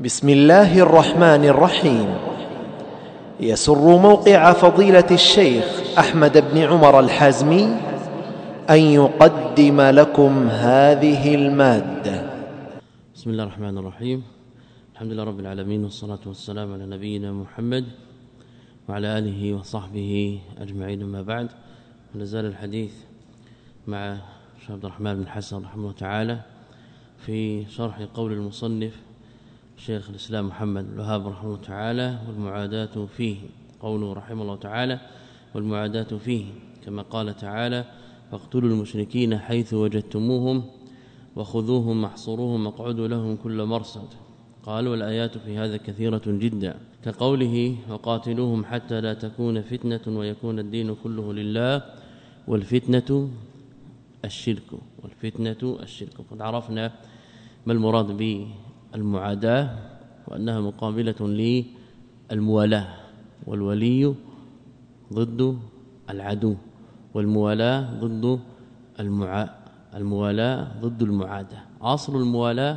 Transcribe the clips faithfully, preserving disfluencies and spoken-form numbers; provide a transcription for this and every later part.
بسم الله الرحمن الرحيم. يسر موقع فضيلة الشيخ أحمد بن عمر الحازمي أن يقدم لكم هذه المادة. بسم الله الرحمن الرحيم. الحمد لله رب العالمين، والصلاة والسلام على نبينا محمد وعلى آله وصحبه أجمعين. ما بعد، نزال الحديث مع شيخ عبد الرحمن بن حسن رحمه الله تعالى في شرح قول المصنف شيخ الإسلام محمد بن الوهاب رحمه الله تعالى: والمعاداة فيه. قوله رحمه الله تعالى: والمعاداة فيه، كما قال تعالى: فاقتلوا المشركين حيث وجدتموهم وخذوهم واحصروهم واقعدوا لهم كل مرصد. قال: والآيات في هذا كثيرة جدا، كقوله: وقاتلوهم حتى لا تكون فتنة ويكون الدين كله لله والفتنة الشرك والفتنة الشرك. قد عرفنا ما المراد بالمعاداة، وأنها مقابلة للموالاة، والولي ضد العدو، والموالاة ضد المعا الموالاة ضد المعاداة. أصل الموالاة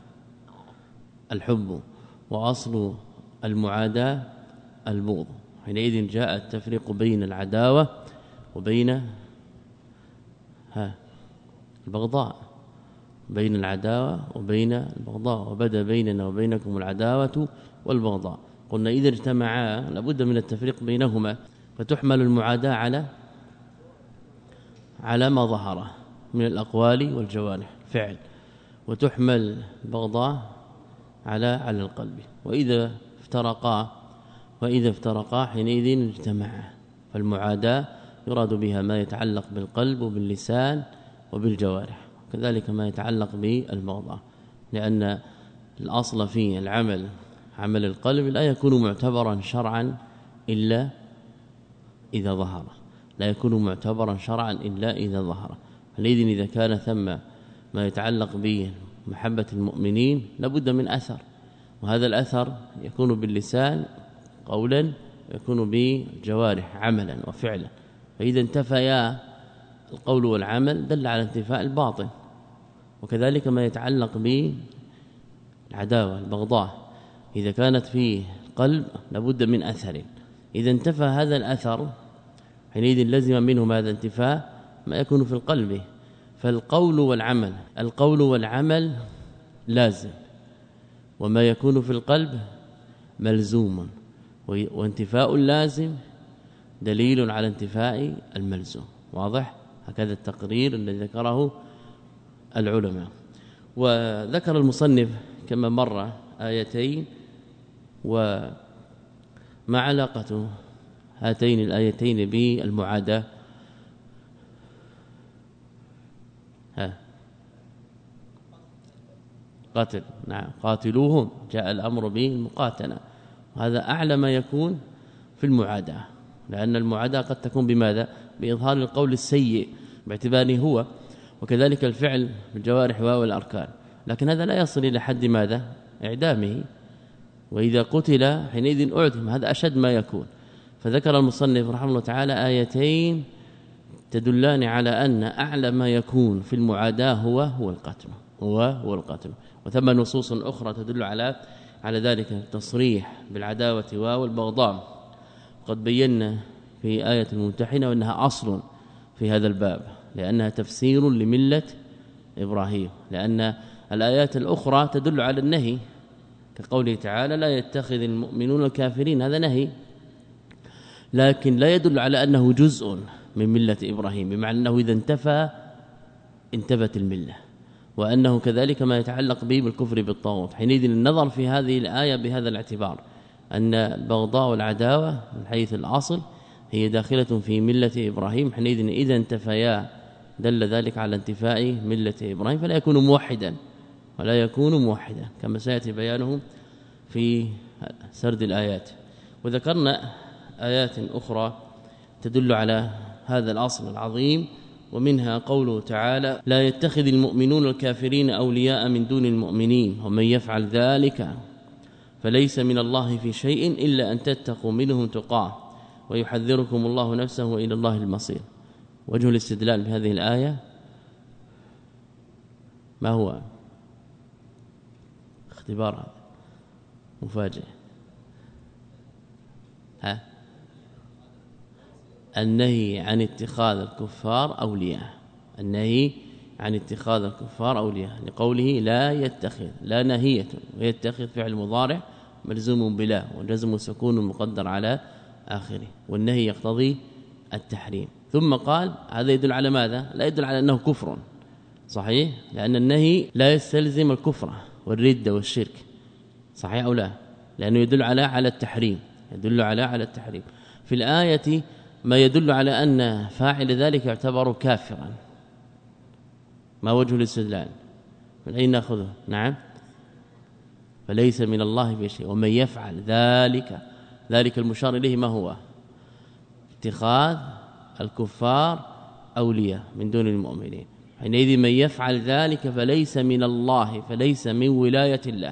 الحب، وأصل المعاداة البغض. حينئذ جاء التفريق بين العداوة وبين ها البغضاء، بين العداوة وبين البغضاء، وبدا بيننا وبينكم العداوة والبغضاء. قلنا إذا اجتمعا لابد من التفريق بينهما، فتحمل المعاداة على على ما ظهر من الأقوال والجوارح فعل، وتحمل البغضاء على على القلب. وإذا افترقا وإذا افترقا حينئذ اجتمعا. فالمعاداة يراد بها ما يتعلق بالقلب وباللسان وبالجوارح، كذلك ما يتعلق بالبغضاء، لأن الأصل في العمل عمل القلب لا يكون معتبرا شرعا إلا إذا ظهر، لا يكون معتبرا شرعا إلا إذا ظهر. فلذا إذا كان ثم ما يتعلق بمحبة المؤمنين لابد من أثر، وهذا الأثر يكون باللسان قولا، يكون بالجوارح عملا وفعلا. فإذا انتفيا القول والعمل دل على انتفاء الباطن. وكذلك ما يتعلق بالعداوة البغضاء، إذا كانت في قلب لابد من أثر. إذا انتفى هذا الأثر حينئذ لزم منه ماذا؟ انتفاء ما يكون في القلب. فالقول والعمل، القول والعمل لازم، وما يكون في القلب ملزوم، وانتفاء اللازم دليل على انتفاء الملزوم. واضح؟ هكذا التقرير الذي ذكره العلماء. وذكر المصنف كما مر آيتين، وما علاقة هاتين الآيتين بالمعاداة؟ ها قاتل، نعم، قاتلوهم، جاء الأمر بالمقاتلة، وهذا أعلى ما يكون في المعاداة، لأن المعاداة قد تكون بماذا؟ بإظهار القول السيء باعتباره هو، وكذلك الفعل بالجوارح والأركان، لكن هذا لا يصل إلى حد ماذا؟ إعدامه. وإذا قتل حينئذ أعدم، هذا أشد ما يكون. فذكر المصنف رحمه الله تعالى آيتين تدلان على أن أعلى ما يكون في المعاداة هو هو القتل، هو هو القتل. وثم نصوص أخرى تدل على على ذلك، التصريح بالعداوة والبغضاء. قد بينا في آية الممتحنة وأنها أصل في هذا الباب، لأنها تفسير لملة إبراهيم، لأن الآيات الأخرى تدل على النهي، كقوله تعالى: لا يتخذ المؤمنون الكافرين، هذا نهي، لكن لا يدل على أنه جزء من ملة إبراهيم، بمعنى أنه إذا انتفى انتفت الملة، وأنه كذلك ما يتعلق به بالكفر بالطاغوت. حينئذ النظر في هذه الآية بهذا الاعتبار، أن البغضاء والعداوة من حيث الأصل هي داخلة في ملة إبراهيم. حينئذ إذا انتفيا دل ذلك على انتفاء ملة إبراهيم، فلا يكون موحدا ولا يكون موحدا، كما سيأتي بيانه في سرد الآيات. وذكرنا آيات أخرى تدل على هذا الأصل العظيم، ومنها قوله تعالى: لا يتخذ المؤمنون الكافرين أولياء من دون المؤمنين ومن يفعل ذلك فليس من الله في شيء إلا أن تتقوا منهم تقاه ويحذركم الله نفسه وإلى الله المصير. وجه الاستدلال بهذه الآية ما هو؟ اختبار هذا مفاجئ. ها النهي عن اتخاذ الكفار أولياء، النهي عن اتخاذ الكفار أولياء لقوله لا يتخذ، لا نهية، ويتخذ فعل مضارع ملزوم بلا وجزم سكون مقدر على آخره، والنهي يقتضي التحريم. ثم قال هذا يدل على ماذا؟ لا يدل على أنه كفر صحيح، لأن النهي لا يستلزم الكفر والردة والشرك صحيح أو لا؟ لأنه يدل على على التحريم، يدل على على التحريم. في الآية ما يدل على أن فاعل ذلك يعتبر كافرا. ما وجه الاستدلال؟ من أين نأخذه؟ نعم فليس من الله في شيء، ومن يفعل ذلك، ذلك المشار إليه ما هو؟ اتخاذ الكفار أولياء من دون المؤمنين. حينئذ من يفعل ذلك فليس من الله، فليس من ولاية الله،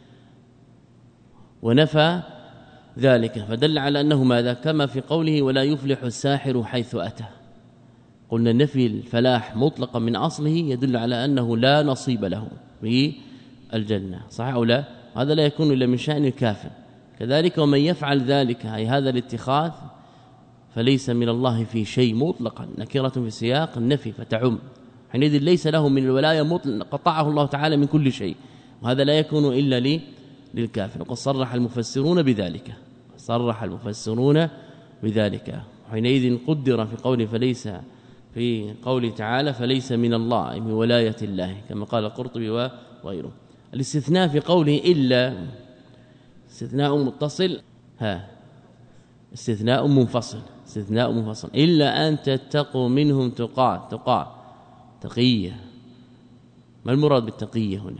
ونفى ذلك فدل على أنه ماذا؟ كما في قوله ولا يفلح الساحر حيث أتى. قلنا نفي الفلاح مطلقا من أصله يدل على أنه لا نصيب له بالجنة صحيح أو لا؟ هذا لا يكون إلا من شأن الكافر. كذلك ومن يفعل ذلك أي هذا الاتخاذ فليس من الله في شيء مطلقا، نكرة في سياق النفي فتعم، حينئذ ليس له من الولاية مطلقا، قطعه الله تعالى من كل شيء، وهذا لا يكون إلا لي للكافر. وقد صرح المفسرون بذلك، صرح المفسرون بذلك. حينئذ قدر في قوله فليس، في قوله تعالى فليس من الله من ولاية الله كما قال القرطبي وغيره. الاستثناء في قوله إلا استثناء متصل، ها استثناء منفصل، استثناء منفصل إلا أن تتقوا منهم تقى، تقى تقية. ما المراد بالتقية هنا؟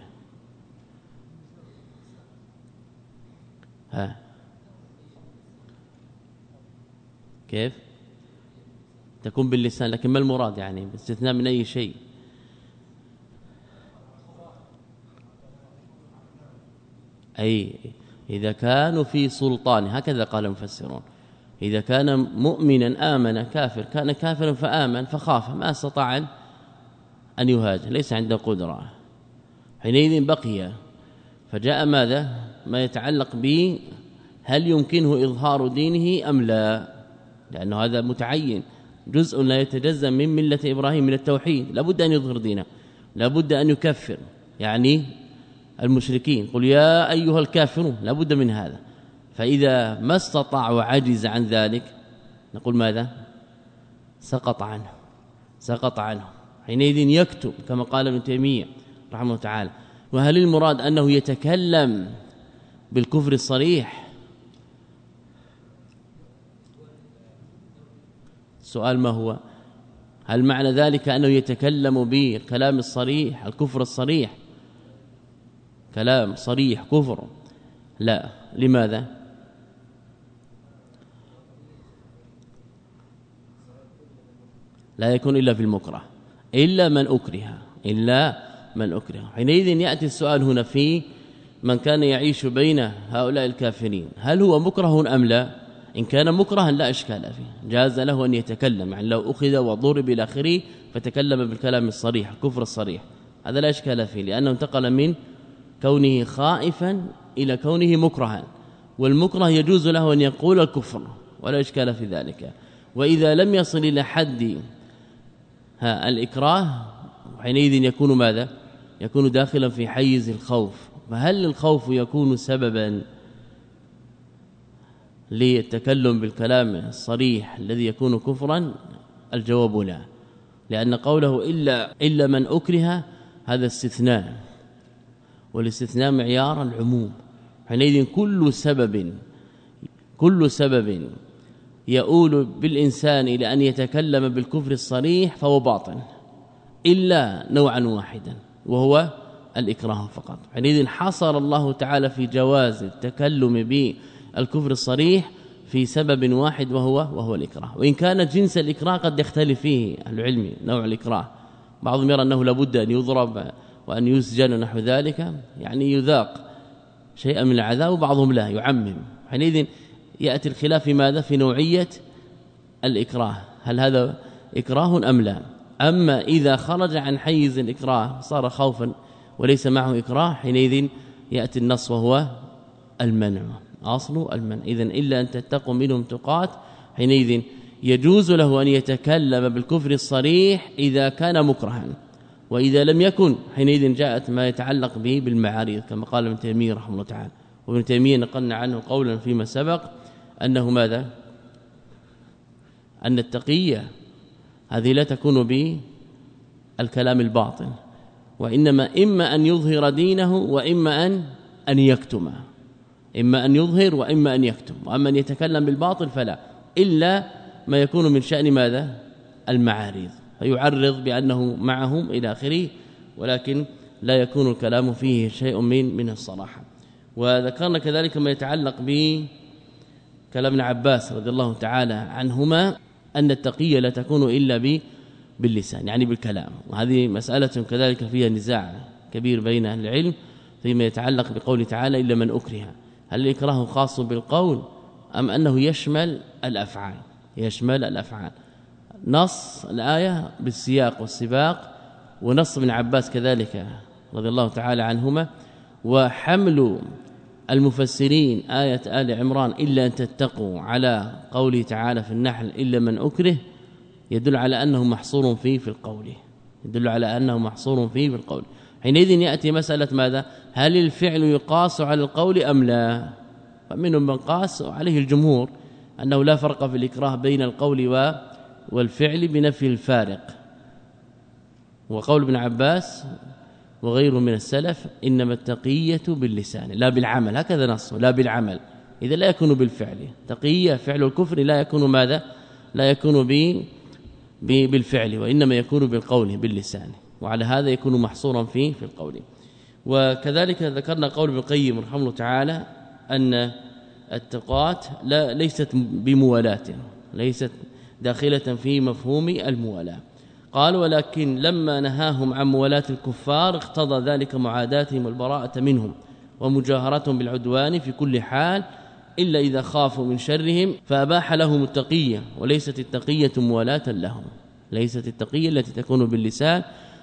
ها كيف تكون باللسان، لكن ما المراد يعني باستثناء من أي شيء؟ أي إذا كانوا في سلطان، هكذا قال المفسرون، إذا كان مؤمنا آمن، كافر كان كافرا فآمن فخاف ما استطاع أن يهاجر، ليس عنده قدرة، حينئذ بقي. فجاء ماذا؟ ما يتعلق به هل يمكنه إظهار دينه أم لا، لأنه هذا متعين، جزء لا يتجزأ من ملة إبراهيم من التوحيد، لابد أن يظهر دينه، لابد أن يكفر يعني المشركين، قل يا أيها الكافرون، لابد من هذا. فإذا ما استطاع وعجز عن ذلك نقول ماذا؟ سقط عنه، سقط عنه، حينئذ يكتب كما قال ابن تيمية رحمه الله تعالى. وهل المراد أنه يتكلم بالكفر الصريح؟ السؤال ما هو؟ هل معنى ذلك أنه يتكلم بالكلام الصريح الكفر الصريح، كلام صريح كفر؟ لا. لماذا؟ لا يكون إلا في المكره، إلا من أكره، إلا من أكره. حينئذ يأتي السؤال هنا في من كان يعيش بين هؤلاء الكافرين، هل هو مكره أم لا؟ إن كان مكرها لا إشكال فيه، جاز له أن يتكلم، يعني لو أخذ وضرب إلى آخره فتكلم بالكلام الصريح الكفر الصريح، هذا لا إشكال فيه، لأنه انتقل من كونه خائفا إلى كونه مكرها، والمكره يجوز له أن يقول الكفر ولا إشكال في ذلك. وإذا لم يصل إلى حد ها الإكراه حينئذ يكون ماذا؟ يكون داخلا في حيز الخوف. فهل الخوف يكون سببا للتكلم بالكلام الصريح الذي يكون كفرا؟ الجواب لا، لأن قوله إلا إلا من أكره هذا استثناء، والاستثناء معيار العموم، حينئذ كل سبب كل سبب يؤول بالإنسان إلى أن يتكلم بالكفر الصريح فهو باطل إلا نوعا واحدا وهو الإكراه فقط. حينئذ حصر الله تعالى في جواز التكلم بالكفر الصريح في سبب واحد وهو وهو الإكراه، وإن كان جنس الإكراه قد يختلف فيه العلم نوع الإكراه، بعضهم يرى أنه لابد أن يضرب وأن يسجن نحو ذلك، يعني يذاق شيئا من العذاب، وبعضهم لا يعمم. حينئذ يأتي الخلاف في ماذا؟ في نوعية الإكراه، هل هذا إكراه أم لا؟ أما إذا خرج عن حيز الإكراه صار خوفا وليس معه إكراه، حينئذ يأتي النص وهو المنع أصل المنع. إذن إلا أن تتقوا منهم تقات حينئذ يجوز له أن يتكلم بالكفر الصريح إذا كان مكرها، وإذا لم يكن حينئذ جاءت ما يتعلق به بالمعارض كما قال ابن تيمية رحمه الله تعالى. وابن تيمية نقلنا عنه قولا فيما سبق أنه ماذا؟ أن التقية هذه لا تكون بالكلام الباطل، وإنما إما أن يظهر دينه وإما أن أن يكتم، إما أن يظهر وإما أن يكتم. وأما أن يتكلم بالباطل فلا، إلا ما يكون من شأن ماذا؟ المعارض، فيعرض بأنه معهم إلى آخره، ولكن لا يكون الكلام فيه شيء من من الصراحة. وذكرنا كذلك ما يتعلق بكلام ابن عباس رضي الله تعالى عنهما أن التقية لا تكون إلا باللسان يعني بالكلام، وهذه مسألة كذلك فيها نزاع كبير بين أهل العلم فيما يتعلق بقول تعالى إلا من أكره، هل الإكراه خاص بالقول أم أنه يشمل الأفعال؟ يشمل الأفعال. نص الآية بالسياق والسباق، ونص ابن عباس كذلك رضي الله تعالى عنهما، وحمل المفسرين آية آل عمران إلا أن تتقوا على قوله تعالى في النحل إلا من أكره يدل على أنه محصور فيه في القول، يدل على أنه محصور فيه في القول. حينئذ يأتي مسألة ماذا؟ هل الفعل يقاس على القول أم لا؟ فمنهم من قاس عليه الجمهور أنه لا فرق في الإكراه بين القول والفعل بنفي الفارق، وقول ابن عباس وغيره من السلف إنما التقية باللسان لا بالعمل، هكذا نصه لا بالعمل، إذا لا يكون بالفعل. تقية فعل الكفر لا يكون ماذا؟ لا يكون بالفعل، وإنما يكون بالقول باللسان، وعلى هذا يكون محصورا فيه في القول. وكذلك ذكرنا قول ابن القيم رحمه الله تعالى أن التقات لا ليست بموالاة، ليست داخلة في مفهوم الموالاة. قال ولكن لما نهاهم عن موالاة الكفار اقتضى ذلك معاداتهم والبراءة منهم ومجاهرتهم بالعدوان في كل حال إلا إذا خافوا من شرهم، فأباح لهم التقية، وليست التقية موالاة لهم، ليست التقية التي تكون باللسان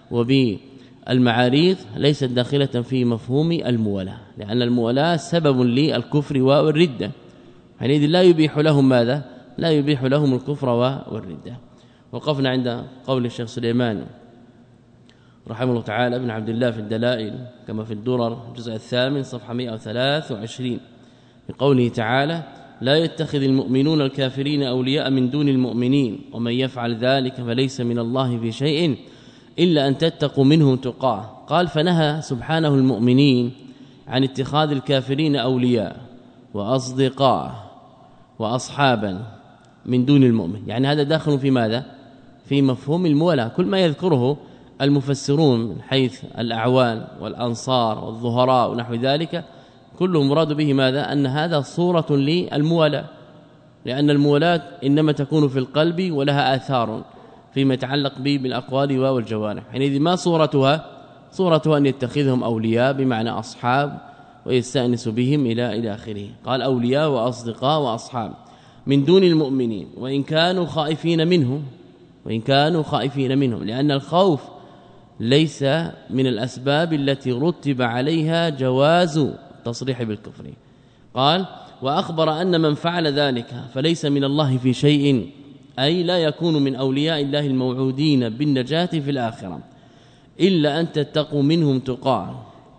وبالمعاريض ليست داخلة في مفهوم الموالاة، لأن الموالاة سبب للكفر والردة، حينئذ لا يبيح لهم ماذا؟ لا يبيح لهم الكفر والردة. وقفنا عند قول الشيخ سليمان رحمه الله تعالى ابن عبد الله في الدلائل كما في الدرر الجزء الثامن صفحة مئة وثلاثة وعشرين بقوله تعالى لا يتخذ المؤمنون الكافرين أولياء من دون المؤمنين ومن يفعل ذلك فليس من الله في شيء إلا أن تتقوا منهم تقاه. قال فنهى سبحانه المؤمنين عن اتخاذ الكافرين أولياء وأصدقاء وأصحابا من دون المؤمن، يعني هذا داخل في ماذا؟ في مفهوم الموالاه. كل ما يذكره المفسرون من حيث الأعوان والأنصار والظهراء ونحو ذلك كله مراد به ماذا؟ أن هذا صورة للموالاه، لأن الموالاه إنما تكون في القلب ولها آثار فيما يتعلق به بالأقوال والجوارح. حينئذ ما صورتها؟ صورتها أن يتخذهم أولياء بمعنى أصحاب ويستأنس بهم إلى إلى آخره. قال أولياء وأصدقاء وأصحاب من دون المؤمنين وإن كانوا خائفين منهم، وإن كانوا خائفين منهم، لأن الخوف ليس من الأسباب التي رتب عليها جواز التصريح بالكفر. قال وأخبر أن من فعل ذلك فليس من الله في شيء، أي لا يكون من أولياء الله الموعودين بالنجاة في الآخرة إلا أن تتقوا منهم تقاه،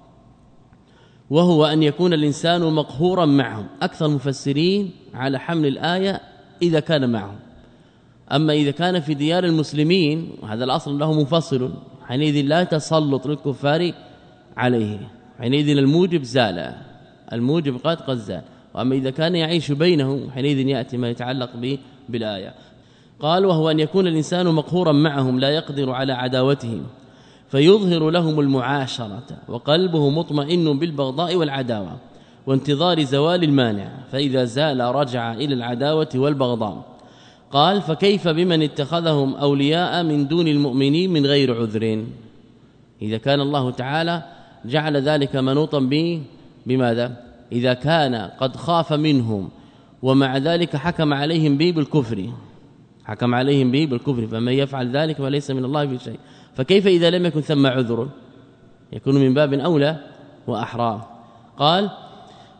وهو أن يكون الإنسان مقهورا معهم. أكثر المفسرين على حمل الآية إذا كان معهم، أما إذا كان في ديار المسلمين وهذا الأصل له مفصل حينئذ لا تسلط للكفار عليه، حينئذ الموجب زال، الموجب قد قد زال. وأما إذا كان يعيش بينهم حينئذ يأتي ما يتعلق به بالآية. قال وهو أن يكون الإنسان مقهورا معهم لا يقدر على عداوتهم فيظهر لهم المعاشرة وقلبه مطمئن بالبغضاء والعداوة وانتظار زوال المانع، فإذا زال رجع إلى العداوة والبغضاء. قال فكيف بمن اتخذهم أولياء من دون المؤمنين من غير عذر؟ إذا كان الله تعالى جعل ذلك منوطا به بماذا؟ إذا كان قد خاف منهم ومع ذلك حكم عليهم به بالكفر، حكم عليهم به بالكفر، فمن يفعل ذلك فليس من الله في شيء. فكيف إذا لم يكن ثم عذر؟ يكون من باب أولى وأحرى. قال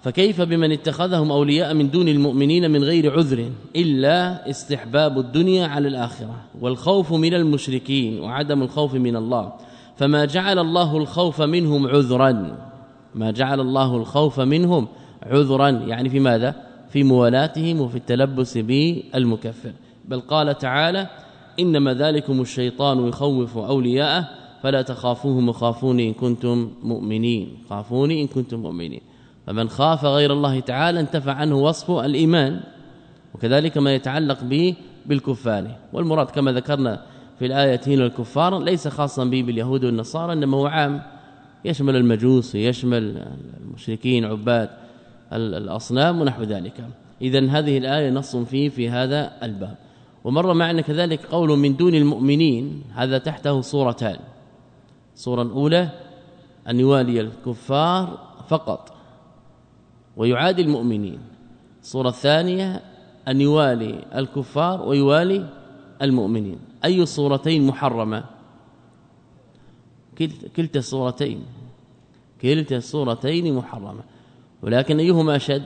فكيف بمن اتخذهم أولياء من دون المؤمنين من غير عذر إلا استحباب الدنيا على الآخرة والخوف من المشركين وعدم الخوف من الله، فما جعل الله الخوف منهم عذرا، ما جعل الله الخوف منهم عذرا يعني في ماذا؟ في موالاتهم وفي التلبس بالمكفر. بل قال تعالى: إنما ذلكم الشيطان يخوف أولياءه فلا تخافوهم وخافوني إن كنتم مؤمنين، خافوني إن كنتم مؤمنين. فمن خاف غير الله تعالى انتفع عنه وصف الإيمان، وكذلك ما يتعلق به بالكفار. والمراد كما ذكرنا في الآية هنا الكفار ليس خاصا به باليهود والنصارى، إنما هو عام يشمل المجوس، يشمل المشركين عباد الأصنام ونحو ذلك. إذن هذه الآية نص فيه في هذا الباب. ومر معنا كذلك قول من دون المؤمنين، هذا تحته صورتان: صورة أولى أن يوالي الكفار فقط ويعادي المؤمنين، الصورة الثانية أن يوالي الكفار ويوالي المؤمنين. أي الصورتين محرمة؟ كلتا الصورتين كلتا الصورتين محرمة، ولكن أيهما أشد؟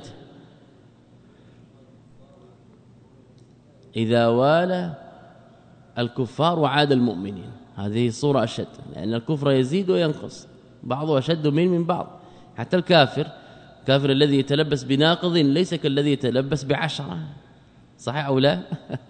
إذا والى الكفار وعاد المؤمنين، هذه الصورة أشد، لأن الكفر يزيد وينقص، بعضه أشد من من بعض. حتى الكافر الكافر الذي يتلبس بناقض ليس كالذي يتلبس بعشرة، صحيح أو لا؟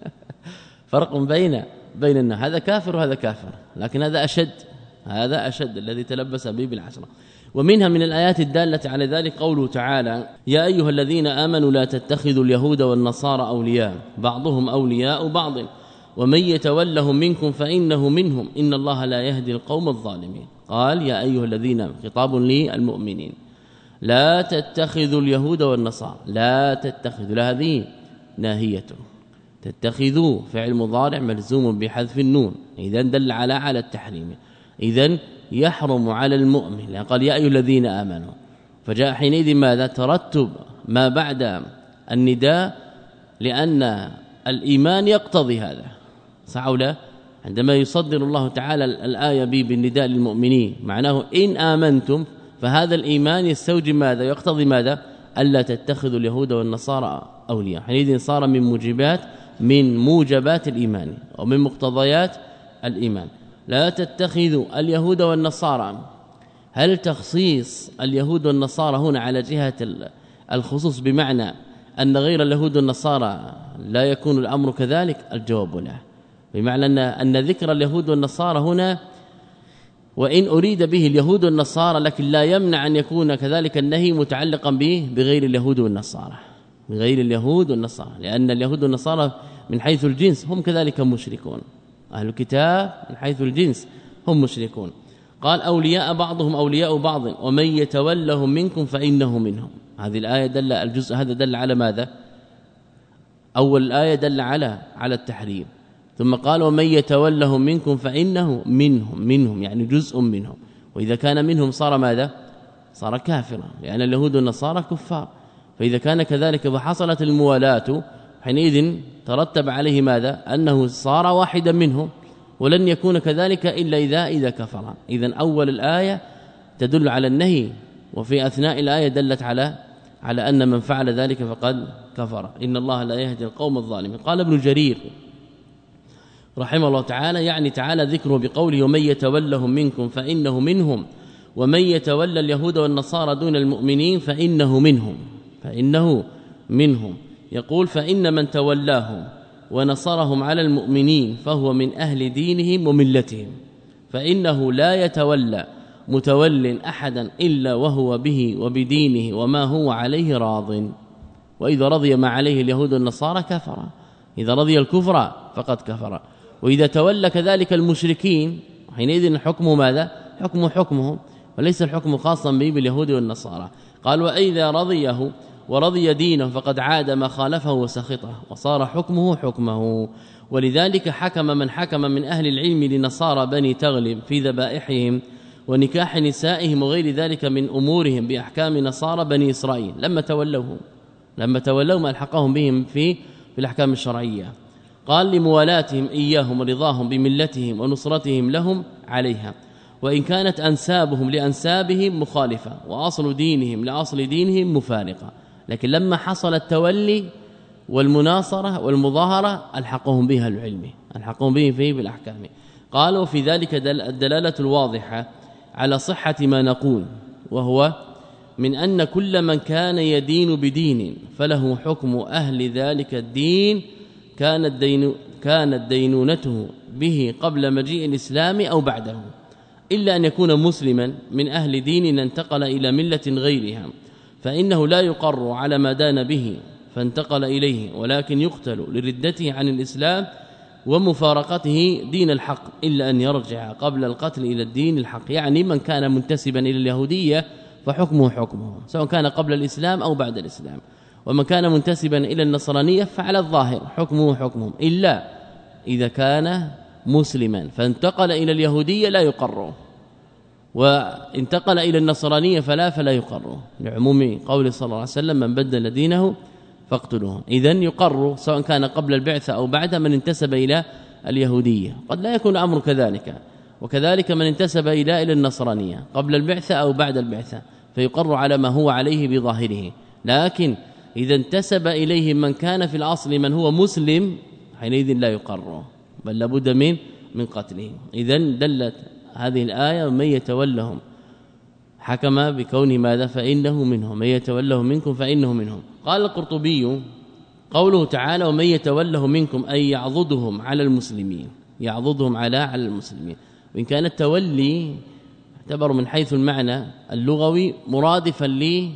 فرق بين بين الناس، هذا كافر وهذا كافر، لكن هذا أشد، هذا أشد الذي تلبس به بالعشرة. ومنها من الآيات الدالة على ذلك قوله تعالى: يا أيها الذين آمنوا لا تتخذوا اليهود والنصارى أولياء بعضهم أولياء بعض ومن يتولهم منكم فإنه منهم إن الله لا يهدي القوم الظالمين. قال: يا أيها الذين، خطاب للمؤمنين، لا تتخذوا اليهود والنصارى، لا تتخذوا، هذه ناهية، تتخذوا فعل مضارع ملزوم بحذف النون، إذن دل على على التحريم، إذن يحرم على المؤمن. قال: يا أيها الذين آمنوا، فجاء حينئذ ماذا؟ ترتب ما بعد النداء، لأن الإيمان يقتضي هذا، صح أو لا؟ عندما يصدر الله تعالى الآية به بالنداء للمؤمنين معناه إن آمنتم، فهذا الإيمان يستوجب ماذا؟ يقتضي ماذا؟ ألا تتخذوا اليهود والنصارى أولياء. حينئذ صار من موجبات من موجبات الإيمان ومن مقتضيات الإيمان. لا تتخذوا اليهود والنصارى، هل تخصيص اليهود والنصارى هنا على جهة الخصوص بمعنى أن غير اليهود والنصارى لا يكون الأمر كذلك؟ الجواب لا، بمعنى أن, أن ذكر اليهود والنصارى هنا وإن أريد به اليهود والنصارى، لكن لا يمنع أن يكون كذلك النهي متعلقا به بغير اليهود والنصارى، بغير اليهود والنصارى، لأن اليهود والنصارى من حيث الجنس هم كذلك مشركون، أهل الكتاب من حيث الجنس هم مشركون. قال: أولياء بعضهم أولياء بعض ومن يتولهم منكم فإنه منهم. هذه الآية دل الجزء هذا دل على ماذا؟ أول الآية دل على على التحريم، ثم قال: ومن يتولهم منكم فإنه منهم، منهم يعني جزء منهم، وإذا كان منهم صار ماذا؟ صار كافرا، لأن اليهود والنصارى كفار، فإذا كان كذلك فحصلت الموالاة حينئذ ترتب عليه ماذا؟ أنه صار واحدا منهم، ولن يكون كذلك إلا إذا إذا كفر. إذن أول الآية تدل على النهي، وفي أثناء الآية دلت على على أن من فعل ذلك فقد كفر، إن الله لا يهدي القوم الظالمين. قال ابن جرير رحمه الله تعالى، يعني تعالى ذكره بقوله: ومن يتولهم منكم فإنه منهم ومن يتولى اليهود والنصارى دون المؤمنين فإنه منهم، فإنه منهم. يقول: فإن من تولاهم ونصرهم على المؤمنين فهو من أهل دينهم وملتهم، فإنه لا يتولى متول أحدا إلا وهو به وبدينه وما هو عليه راض، وإذا رضي ما عليه اليهود والنصارى كفر، إذا رضي الكفر فقد كفر. وإذا تولى كذلك المشركين حينئذ حكمه ماذا؟ حكمه حكمهم، وليس الحكم خاصا به باليهود والنصارى. قال: وإذا رضيه ورضي دينه فقد عاد ما خالفه وسخطه وصار حكمه حكمه. ولذلك حكم من حكم من أهل العلم لنصارى بني تغلب في ذبائحهم ونكاح نسائهم وغير ذلك من أمورهم بأحكام نصارى بني إسرائيل لما تولوهم لما تولوا ما الحقهم بهم في في الأحكام الشرعية. قال: لموالاتهم إياهم ورضاهم بملتهم ونصرتهم لهم عليها. وإن كانت أنسابهم لأنسابهم مخالفة وأصل دينهم لأصل دينهم مفارقة، لكن لما حصل التولي والمناصرة والمظاهرة ألحقهم بها العلم، ألحقهم به فيه بالأحكام. قالوا في ذلك الدلالة الواضحة على صحة ما نقول، وهو من أن كل من كان يدين بدين فله حكم أهل ذلك الدين كانت دين كانت دينونته به قبل مجيء الإسلام أو بعده، إلا أن يكون مسلما من أهل دين انتقل إلى ملة غيرها، فإنه لا يقر على ما دان به فانتقل إليه، ولكن يقتل لردته عن الإسلام ومفارقته دين الحق، إلا أن يرجع قبل القتل إلى الدين الحق. يعني من كان منتسبا إلى اليهودية فحكمه حكمه سواء كان قبل الإسلام أو بعد الإسلام، ومن كان منتسبا إلى النصرانية فعلى الظاهر حكمه حكمهم، إلا إذا كان مسلما فانتقل إلى اليهودية لا يقر، وانتقل إلى النصرانية فلا فلا يقر، لعموم قول صلى الله عليه وسلم من بدل دينه فاقتلوه. إذن يقر سواء كان قبل البعثة أو بعد من انتسب إلى اليهودية، قد لا يكون أمر كذلك، وكذلك من انتسب إلى إلى النصرانية قبل البعثة أو بعد البعثة فيقر على ما هو عليه بظاهره. لكن إذا انتسب إليه من كان في الأصل من هو مسلم حينئذ لا يقر، بل لابد من من قتله. إذن دلت هذه الآية من يتولهم حكم بكونه ماذا فإنه منهم، من يتولهم منكم فإنه منهم. قال القرطبي قوله تعالى ومن يتوله منكم أي يعضدهم على المسلمين، يعضدهم على على المسلمين، وإن كان التولي يعتبر من حيث المعنى اللغوي مرادفا ل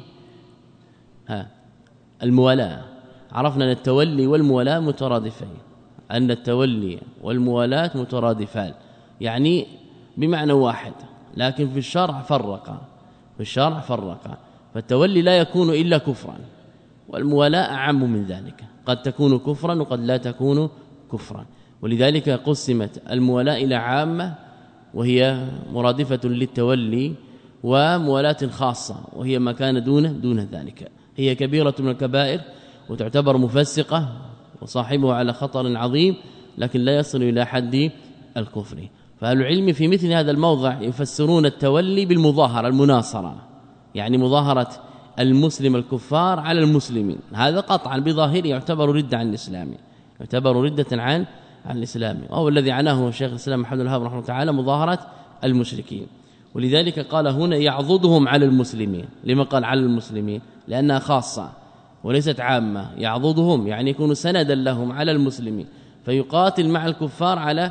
ها الموالاة. عرفنا أن التولي والموالاة مترادفين، أن التولي والموالاة مترادفان يعني بمعنى واحد، لكن في الشرع فرق، في الشرع فرق، فالتولي لا يكون إلا كفرا، والموالاة أعم من ذلك، قد تكون كفرا وقد لا تكون كفرا، ولذلك قسمت الموالاة إلى عامة وهي مرادفة للتولي، وموالاة خاصة وهي ما كان دون دون ذلك، هي كبيرة من الكبائر وتعتبر مفسقة وصاحبها على خطر عظيم، لكن لا يصل إلى حد الكفر. فأهل العلم في مثل هذا الموضع يفسرون التولي بالمظاهرة المناصرة، يعني مظاهرة المسلم الكفار على المسلمين، هذا قطعا بظاهره يعتبر ردة عن الإسلام، يعتبر ردة عن عن الإسلام، وهو الذي عناه الشيخ الإسلام محمد بن الوهاب رحمه الله تعالى مظاهرة المشركين. ولذلك قال هنا يعضدهم على المسلمين. لما قال على المسلمين؟ لأنها خاصة وليست عامة. يعضدهم يعني يكون سندا لهم على المسلمين، فيقاتل مع الكفار على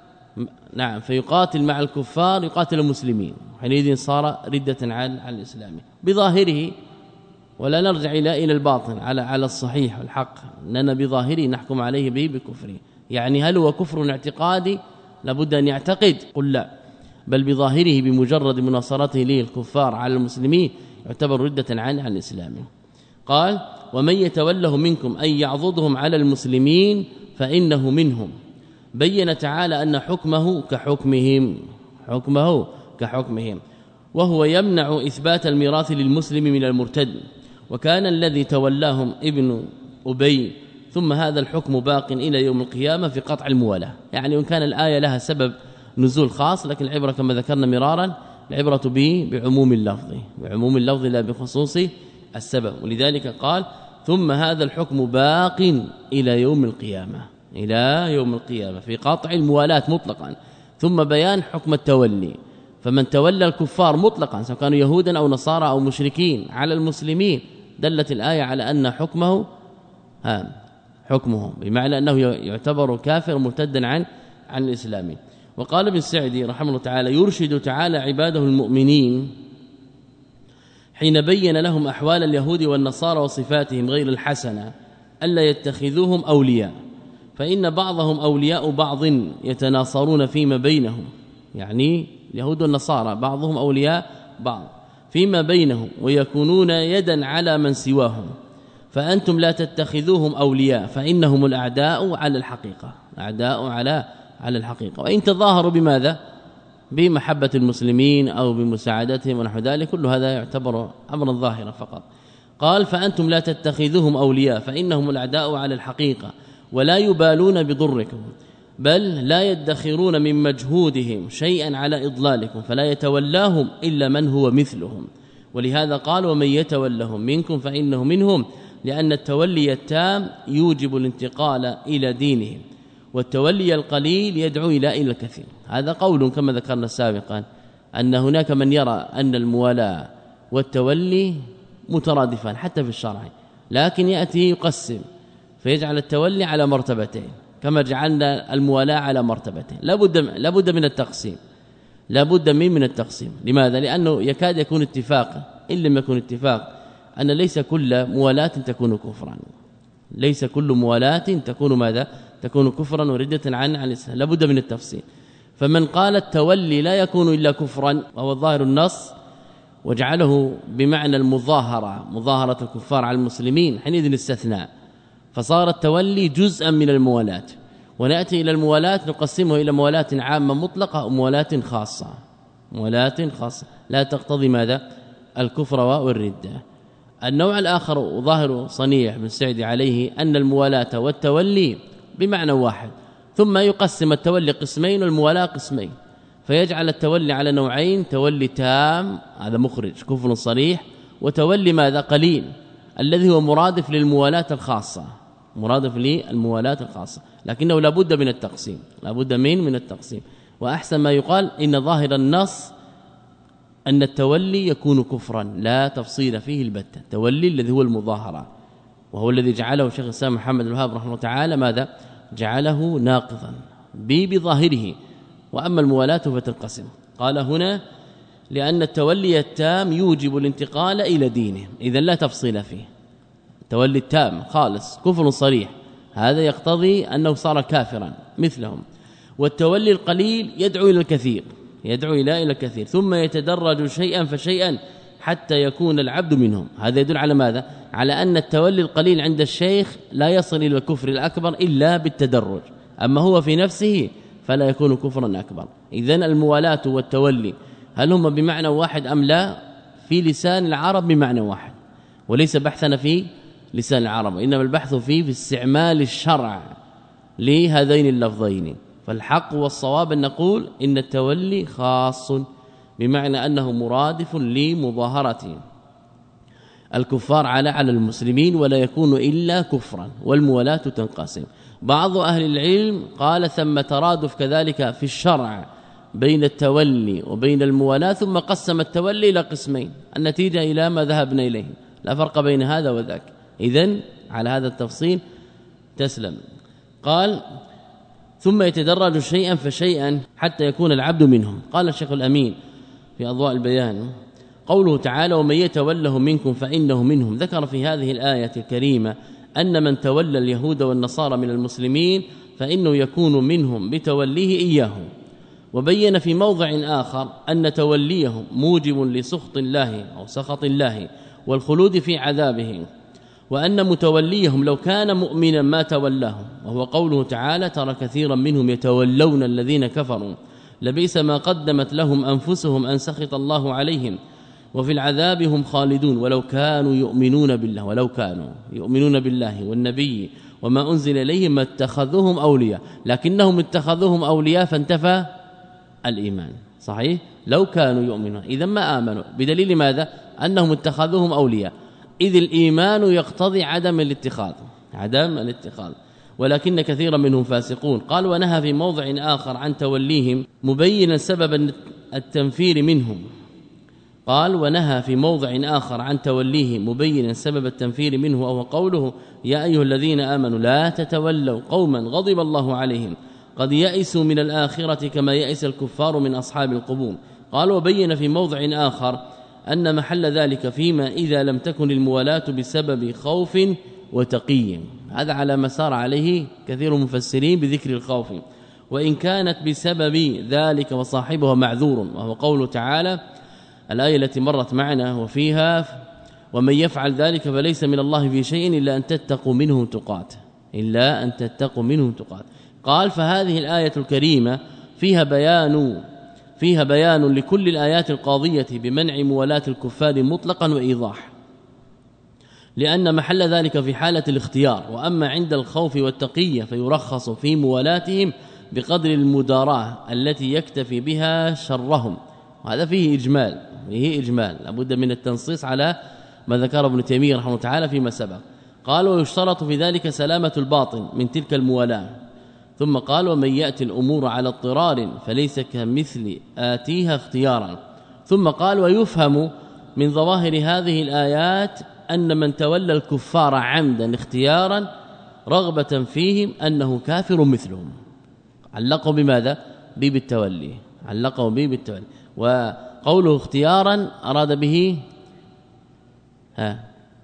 نعم فيقاتل مع الكفار يقاتل المسلمين، حينئذ صار ردة عن عن الإسلام بظاهره، ولا نرجع إلى إلى الباطن على على الصحيح والحق، أننا بظاهره نحكم عليه به بكفره. يعني هل هو كفر اعتقادي لابد أن يعتقد؟ قل لا، بل بظاهره بمجرد مناصرته للكفار على المسلمين يعتبر ردة عن عن الإسلام. قال ومن يتوله منكم أي يعضدهم على المسلمين فإنه منهم. بين تعالى أن حكمه كحكمهم، حكمه كحكمهم، وهو يمنع إثبات الميراث للمسلم من المرتد، وكان الذي تولاهم ابن أبي، ثم هذا الحكم باق إلى يوم القيامة في قطع الموالاة. يعني وإن كان الآية لها سبب نزول خاص، لكن العبرة كما ذكرنا مرارا العبرة به بعموم اللفظ، بعموم اللفظ لا بخصوص السبب، ولذلك قال ثم هذا الحكم باق إلى يوم القيامة، إلى يوم القيامة في قطع الموالاة مطلقا، ثم بيان حكم التولي. فمن تولى الكفار مطلقا سواء كانوا يهودا أو نصارى أو مشركين على المسلمين، دلت الآية على أن حكمه ها حكمهم، بمعنى أنه يعتبر كافر مرتدا عن عن الإسلام. وقال ابن سعدي رحمه الله تعالى يرشد تعالى عباده المؤمنين حين بين لهم أحوال اليهود والنصارى وصفاتهم غير الحسنة ألا يتخذوهم أولياء، فإن بعضهم أولياء بعض يتناصرون فيما بينهم، يعني اليهود والنصارى بعضهم أولياء بعض فيما بينهم ويكونون يدا على من سواهم، فأنتم لا تتخذوهم أولياء فإنهم الأعداء على الحقيقة، أعداء على على الحقيقة، وإن تظاهروا بماذا؟ بمحبة المسلمين أو بمساعدتهم ونحو ذلك، كل هذا يعتبر أمرا ظاهرا فقط. قال فأنتم لا تتخذوهم أولياء فإنهم الأعداء على الحقيقة ولا يبالون بضركم، بل لا يدخرون من مجهودهم شيئا على إضلالكم فلا يتولاهم إلا من هو مثلهم. ولهذا قال ومن يتولهم منكم فإنه منهم، لأن التولي التام يوجب الانتقال إلى دينهم، والتولي القليل يدعو إلى إلى الكثير. هذا قول كما ذكرنا سابقا أن هناك من يرى أن الموالاة والتولي مترادفان حتى في الشرع، لكن يأتي يقسم فيجعل التولي على مرتبتين كما جعلنا الموالاة على مرتبتين. لابد لابد من التقسيم، لابد من من التقسيم. لماذا؟ لأنه يكاد يكون اتفاق إن لم يكن اتفاق أن ليس كل موالاة تكون كفرا، ليس كل موالاة تكون ماذا؟ تكون كفرا وردة عن عن الإسلام، لابد من التفصيل. فمن قال التولي لا يكون إلا كفرا وهو ظاهر النص وجعله بمعنى المظاهرة، مظاهرة الكفار على المسلمين، حينئذ استثناء، فصار التولي جزءا من الموالاة. ونأتي إلى الموالاة نقسمه إلى موالاة عامة مطلقة وموالاة خاصة، موالاة خاصة لا تقتضي ماذا؟ الكفر والردة. النوع الآخر وظاهر صنيع بن سعد عليه أن الموالاة والتولي بمعنى واحد، ثم يقسم التولي قسمين والموالاة قسمين، فيجعل التولي على نوعين: تولي تام هذا مخرج كفر صريح، وتولي ماذا؟ قليل الذي هو مرادف للموالاة الخاصة، مرادف للموالاة الخاصة، لكنه لابد من التقسيم، لابد من من التقسيم. وأحسن ما يقال إن ظاهر النص أن التولي يكون كفرا لا تفصيل فيه البتة، التولي الذي هو المظاهرة، وهو الذي جعله الشيخ الإسلام محمد الوهاب رحمه الله تعالى ماذا؟ جعله ناقضا بظاهره. وأما الموالاة فتنقسم، قال هنا لأن التولي التام يوجب الانتقال إلى دينه، إذن لا تفصيل فيه. التولي التام خالص كفر صريح هذا يقتضي أنه صار كافرا مثلهم، والتولي القليل يدعو إلى الكثير، يدعو إلى إلى الكثير، ثم يتدرج شيئا فشيئا حتى يكون العبد منهم. هذا يدل على ماذا؟ على أن التولي القليل عند الشيخ لا يصل إلى الكفر الأكبر إلا بالتدرج، أما هو في نفسه فلا يكون كفرا أكبر. إذن الموالاة والتولي هل هم بمعنى واحد أم لا؟ في لسان العرب بمعنى واحد، وليس بحثنا في لسان العرب، إنما البحث فيه في استعمال الشرع لهذين اللفظين. فالحق والصواب أن نقول إن التولي خاص بمعنى أنه مرادف لمظاهرة الكفار على على المسلمين، ولا يكون إلا كفرا، والموالاة تنقسم. بعض أهل العلم قال ثم ترادف كذلك في الشرع بين التولي وبين الموالاة، ثم قسم التولي إلى قسمين، النتيجة إلى ما ذهبنا إليه، لا فرق بين هذا وذاك. إذن على هذا التفصيل تسلم. قال ثم يتدرج شيئا فشيئا حتى يكون العبد منهم. قال الشيخ الأمين في أضواء البيان قوله تعالى ومن يتولهم منكم فإنه منهم، ذكر في هذه الآية الكريمة أن من تولى اليهود والنصارى من المسلمين فإنه يكون منهم بتوليه إياهم، وبين في موضع آخر أن توليهم موجب لسخط الله أو سخط الله والخلود في عذابه، وأن متوليهم لو كان مؤمنا ما تولاهم، وهو قوله تعالى ترى كثيرا منهم يتولون الذين كفروا لبئس ما قدمت لهم أنفسهم أن سخط الله عليهم وفي العذاب هم خالدون ولو كانوا يؤمنون بالله، ولو كانوا يؤمنون بالله والنبي وما أنزل إليهم ما اتخذوهم أولياء، لكنهم اتخذوهم أولياء فانتفى الإيمان. صحيح؟ لو كانوا يؤمنون إذا ما آمنوا، بدليل ماذا؟ أنهم اتخذوهم أولياء، إذ الإيمان يقتضي عدم الاتخاذ، عدم الاتخاذ، ولكن كثيرا منهم فاسقون. قال ونهى في موضع آخر عن توليهم مبينا سبب التنفير منهم، قال ونهى في موضع آخر عن توليهم مبينا سبب التنفير منه، وهو قوله يا أيها الذين آمنوا لا تتولوا قوما غضب الله عليهم قد يئسوا من الآخرة كما يئس الكفار من أصحاب القبور. قال وبين في موضع آخر أن محل ذلك فيما إذا لم تكن الموالاة بسبب خوف وتقي، هذا على ما سار عليه كثير المفسرين بذكر الخوف، وإن كانت بسبب ذلك وصاحبها معذور، وهو قوله تعالى الآية التي مرت معنا وفيها ومن يفعل ذلك فليس من الله في شيء إلا أن تتقوا منهم تقات، إلا أن تتقوا منهم تقات. قال فهذه الآية الكريمة فيها بيان فيها بيان لكل الآيات القاضية بمنع موالاة الكفار مطلقا وإيضاح، لأن محل ذلك في حالة الاختيار، وأما عند الخوف والتقية فيرخص في موالاتهم بقدر المداراة التي يكتفي بها شرهم. وهذا فيه إجمال، فيه إجمال لابد من التنصيص على ما ذكر ابن تيمية رحمه الله تعالى فيما سبق. قال ويشترط في ذلك سلامة الباطن من تلك الموالاة. ثم قال ومن يأتي الأمور على اضطرار فليس كمثل آتيها اختيارا. ثم قال ويفهم من ظواهر هذه الآيات أن من تولى الكفار عمدا اختيارا رغبة فيهم أنه كافر مثلهم. علقوا بماذا؟ بي بالتولي، علقوا بي بالتولي. وقوله اختيارا أراد به ها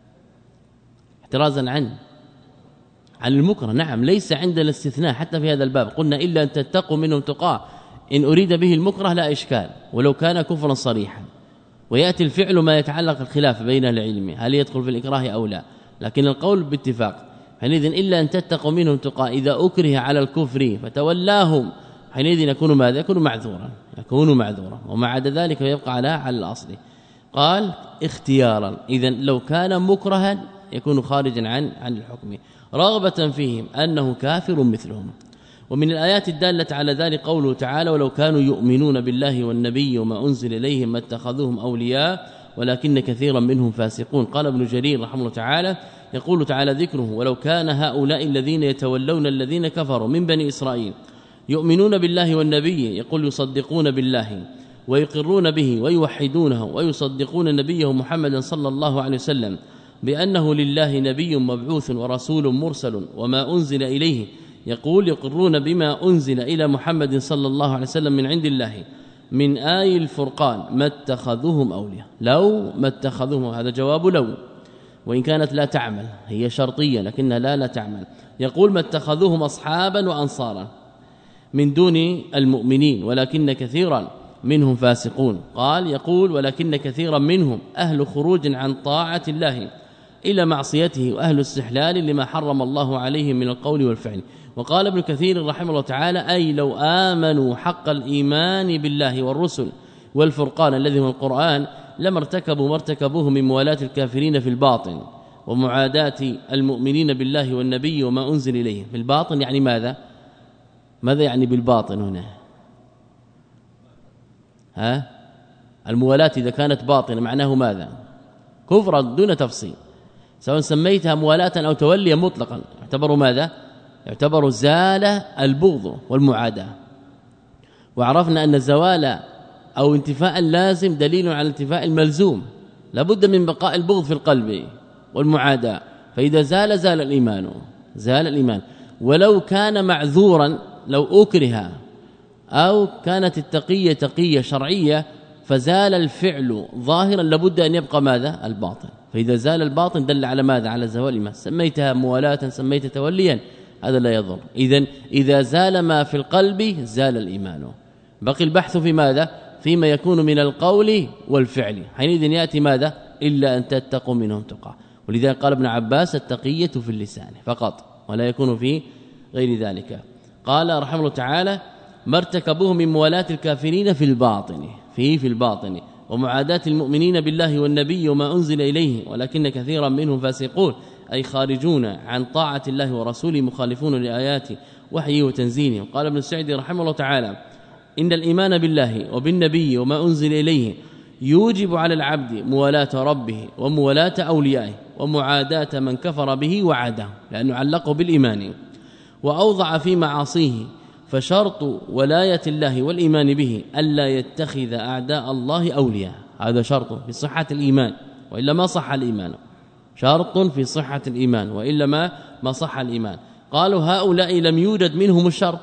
احترازا عن عن المكره. نعم ليس عندنا استثناء حتى في هذا الباب، قلنا إلا أن تتقوا منهم تقاه، إن أريد به المكره لا إشكال ولو كان كفرا صريحا. ويأتي الفعل ما يتعلق الخلاف بين العلم هل يدخل في الإكراه أو لا، لكن القول باتفاق. حينئذ إلا أن تتقوا منهم تقاه إذا أكره على الكفر فتولاهم حينئذ يكون ماذا؟ يكون معذورا، يكون معذورا. وما عدا ذلك يبقى على على الأصل. قال اختيارا، إذا لو كان مكرها يكون خارجا عن عن الحكم، رغبة فيهم أنه كافر مثلهم. ومن الآيات الدالة على ذلك قوله تعالى ولو كانوا يؤمنون بالله والنبي وما أنزل إليهم ما اتخذوهم أولياء ولكن كثيرا منهم فاسقون. قال ابن جرير رحمه الله تعالى يقول تعالى ذكره ولو كان هؤلاء الذين يتولون الذين كفروا من بني إسرائيل يؤمنون بالله والنبي، يقول يصدقون بالله ويقرون به ويوحدونه ويصدقون نبيه محمدا صلى الله عليه وسلم بأنه لله نبي مبعوث ورسول مرسل وما أنزل إليه، يقول يقرون بما أنزل إلى محمد صلى الله عليه وسلم من عند الله من آي الفرقان ما اتخذوهم أولياء. لو ما اتخذوهم، هذا جواب لو، وإن كانت لا تعمل هي شرطية لكنها لا لا تعمل. يقول ما اتخذوهم أصحابا وأنصارا من دون المؤمنين ولكن كثيرا منهم فاسقون. قال يقول ولكن كثيرا منهم أهل خروج عن طاعة الله إلى معصيته وأهل استحلال لما حرم الله عليهم من القول والفعل. وقال ابن كثير رحمه الله تعالى أي لو آمنوا حق الإيمان بالله والرسل والفرقان الذي هو القرآن لما ارتكبوا ما ارتكبوه من موالاة الكافرين في الباطن ومعاداة المؤمنين بالله والنبي وما أنزل إليه. في الباطن يعني ماذا؟ ماذا يعني بالباطن هنا؟ ها؟ الموالاة إذا كانت باطنة معناه ماذا؟ كفرا دون تفصيل، سواء سميتها موالاة أو توليا مطلقا يعتبر ماذا؟ يعتبر زال البغض والمعاداة. وعرفنا أن الزوال أو انتفاء اللازم دليل على انتفاء الملزوم، لابد من بقاء البغض في القلب والمعاداة، فإذا زال زال الإيمان، زال الإيمان. ولو كان معذورا لو أكره أو كانت التقية تقية شرعية فزال الفعل ظاهرا لابد أن يبقى ماذا؟ الباطن. فإذا زال الباطن دل على ماذا؟ على زوال ما سميتها موالاة سميت توليا، هذا لا يضر. إذن إذا زال ما في القلب زال الإيمان. بقي البحث في ماذا؟ فيما يكون من القول والفعل، حينئذ يأتي ماذا؟ إلا أن تتقوا منهم تقى. ولذلك قال ابن عباس التقية في اللسان فقط ولا يكون في غير ذلك. قال رحمه الله تعالى ما ارتكبوه من موالاة الكافرين في الباطن، فيه في الباطن ومعاداة المؤمنين بالله والنبي وما أنزل إليه ولكن كثيرا منهم فاسقون، أي خارجون عن طاعة الله ورسوله مخالفون لآيات وحيه وتنزيله. قال ابن السعدي رحمه الله تعالى إن الإيمان بالله وبالنبي وما أنزل إليه يوجب على العبد موالاة ربه وموالاة أوليائه ومعاداة من كفر به وعاده، لأنه علقه بالإيمان. وأوضع في معاصيه فشرط ولاية الله والإيمان به ألا يتخذ أعداء الله أولياء، هذا شرط في صحة الإيمان وإلا ما صح الإيمان، شرط في صحة الإيمان وإلا ما ما صح الإيمان. قالوا هؤلاء لم يوجد منهم الشرط،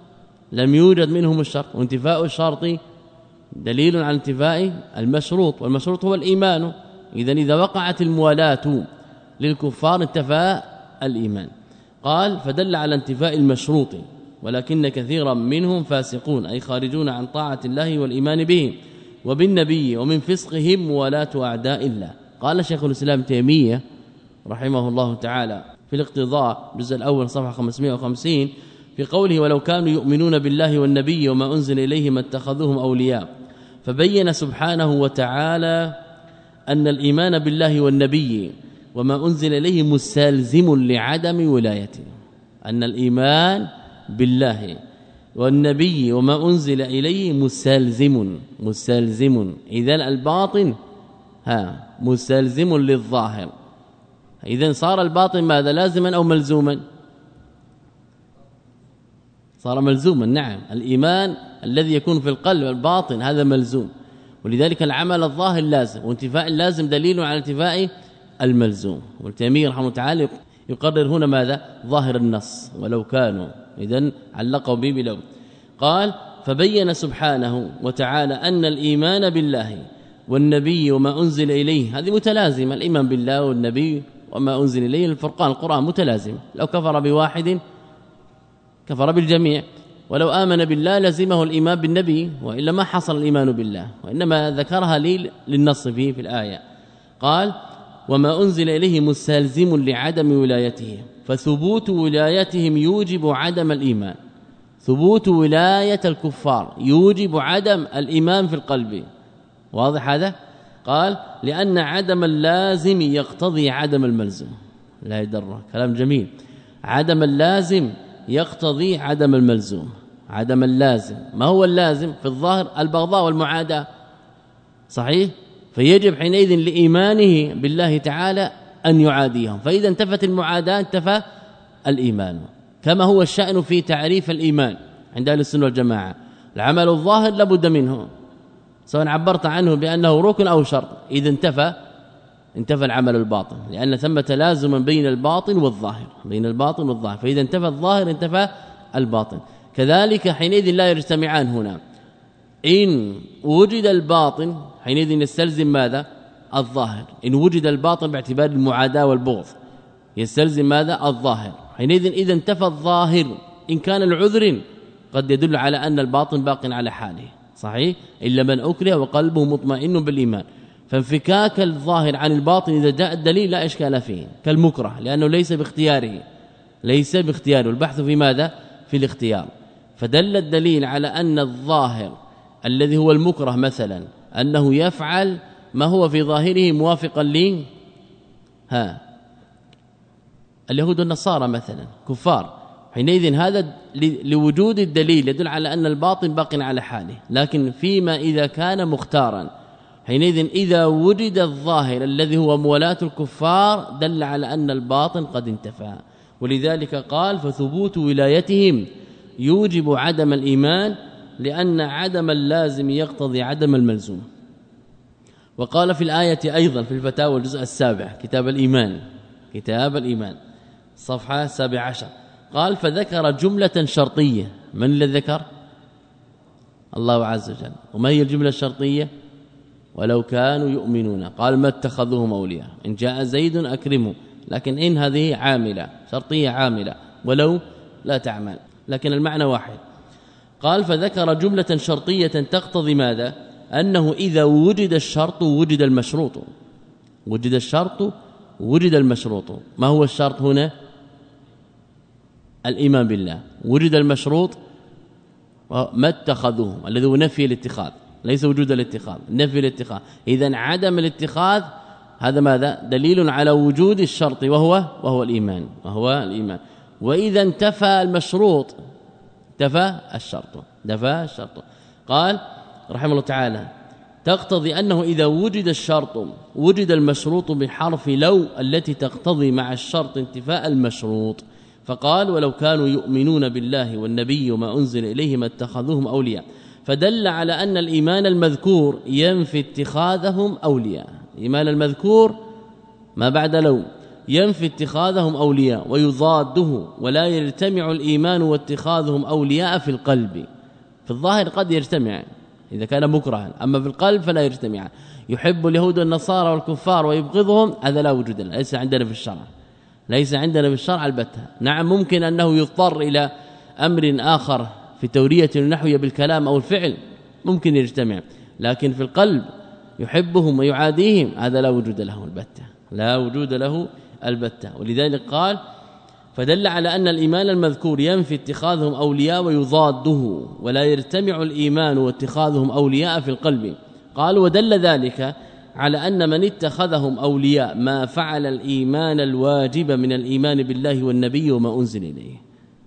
لم يوجد منهم الشرط، وانتفاء الشرط دليل على انتفاء المشروط، والمشروط هو الإيمان. إذن إذا وقعت الموالاة للكفار انتفى الإيمان. قال فدل على انتفاء المشروط ولكن كثيرا منهم فاسقون، أي خارجون عن طاعة الله والإيمان به وبالنبي ومن فسقهم موالاة أعداء الله. قال شيخ الإسلام تيمية رحمه الله تعالى في الاقتضاء الجزء الأول صفحة خمسمائة وخمسين في قوله ولو كانوا يؤمنون بالله والنبي وما أنزل إليه ما اتخذوهم أولياء، فبين سبحانه وتعالى أن الإيمان بالله والنبي وما أنزل إليه مستلزم لعدم ولايته، أن الإيمان بالله والنبي وما أنزل إليه مستلزم مستلزم إذن الباطن ها مستلزم للظاهر. إذن صار الباطن ماذا لازما أو ملزوما؟ صار ملزوما. نعم الإيمان الذي يكون في القلب الباطن هذا ملزوم، ولذلك العمل الظاهر لازم، وانتفاء اللازم دليل على انتفاء الملزوم. والتيمية رحمه تعالى يقرر هنا ماذا؟ ظاهر النص ولو كانوا، إذن علقوا به بلو. قال فبين سبحانه وتعالى أن الإيمان بالله والنبي وما أنزل إليه هذه متلازمة، الإيمان بالله والنبي وما أنزل إليه الفرقان القرآن متلازم، لو كفر بواحد كفر بالجميع، ولو آمن بالله لزمه الإيمان بالنبي، وإلا ما حصل الإيمان بالله، وإنما ذكرها لي للنص فيه في الآية. قال وما أنزل إليه مستلزم لعدم ولايته، فثبوت ولايتهم يوجب عدم الإيمان. ثبوت ولاية الكفار يوجب عدم الإيمان في القلب، واضح هذا؟ قال لأن عدم اللازم يقتضي عدم الملزوم. لا يدر كلام جميل. عدم اللازم يقتضي عدم الملزوم. عدم اللازم ما هو اللازم في الظاهر؟ البغضاء والمعاداة، صحيح؟ فيجب حينئذ لإيمانه بالله تعالى أن يعاديهم، فإذا انتفت المعاداة انتفى الإيمان، كما هو الشأن في تعريف الإيمان عند أهل السنة والجماعة. العمل الظاهر لابد منه، سواء عبرت عنه بأنه ركن أو شرط، إذا انتفى انتفى العمل الباطن، لأن ثم تلازما بين الباطن والظاهر، بين الباطن والظاهر، فإذا انتفى الظاهر انتفى الباطن. كذلك حينئذ لا يجتمعان هنا، إن وجد الباطن حينئذ يستلزم ماذا؟ الظاهر. إن وجد الباطن باعتبار المعاداة والبغض يستلزم ماذا؟ الظاهر. حينئذ إذا انتفى الظاهر إن كان العذر قد يدل على أن الباطن باق على حاله، صحيح؟ إلا من أكره وقلبه مطمئن بالإيمان. فانفكاك الظاهر عن الباطن إذا جاء الدليل لا إشكال فيه، كالمكره لأنه ليس باختياره، ليس باختياره، البحث في ماذا؟ في الاختيار. فدل الدليل على أن الظاهر الذي هو المكره مثلا أنه يفعل ما هو في ظاهره موافقا لي ها اليهود والنصارى مثلا كفار، حينئذ هذا لوجود الدليل يدل على أن الباطن باق على حاله. لكن فيما إذا كان مختارا حينئذ إذا وجد الظاهر الذي هو موالاة الكفار دل على أن الباطن قد انتفى. ولذلك قال فثبوت ولايتهم يوجب عدم الإيمان، لأن عدم اللازم يقتضي عدم الملزوم. وقال في الآية أيضا في الفتاوى الجزء السابع كتاب الإيمان، كتاب الإيمان صفحة سابع عشر، قال فذكر جملة شرطية. من الذي ذكر؟ الله عز وجل. وما هي الجملة الشرطية؟ ولو كانوا يؤمنون. قال ما اتخذوهم أولياء، إن جاء زيد أكرمه، لكن إن هذه عاملة شرطية عاملة، ولو لا تعمل، لكن المعنى واحد. قال فذكر جملة شرطية تقتضي ماذا؟ أنه إذا وجد الشرط وجد المشروط، وجد الشرط وجد المشروط. ما هو الشرط هنا؟ الإيمان بالله. وجد المشروط ما اتخذوهم الذي هو نفي الاتخاذ، ليس وجود الاتخاذ، نفي الاتخاذ. إذن عدم الاتخاذ هذا ماذا؟ دليل على وجود الشرط وهو وهو الإيمان، وهو الإيمان. وإذا انتفى المشروط انتفى الشرط، انتفى الشرط. قال رحمه الله تعالى تقتضي أنه إذا وجد الشرط وجد المشروط بحرف لو التي تقتضي مع الشرط انتفاء المشروط. فقال ولو كانوا يؤمنون بالله والنبي وما أنزل إليه ما اتخذوهم أولياء، فدل على أن الإيمان المذكور ينفي اتخاذهم أولياء. الإيمان المذكور ما بعد لو ينفي اتخاذهم أولياء ويضاده، ولا يجتمع الإيمان واتخاذهم أولياء في القلب. في الظاهر قد يجتمع إذا كان مكرها، أما في القلب فلا يجتمع. يحب اليهود والنصارى والكفار ويبغضهم، هذا لا وجود له، ليس عندنا في الشرع، ليس عندنا في الشرع البتة. نعم ممكن أنه يضطر إلى أمر آخر في تورية النحوية بالكلام أو الفعل، ممكن يجتمع، لكن في القلب يحبهم ويعاديهم هذا لا وجود له البتة، لا وجود له البتة. ولذلك قال فدل على أن الإيمان المذكور ينفي اتخاذهم أولياء ويضاده، ولا يجتمع الإيمان واتخاذهم أولياء في القلب. قال ودل ذلك على أن من اتخذهم أولياء ما فعل الإيمان الواجب من الإيمان بالله والنبي وما أنزل إليه.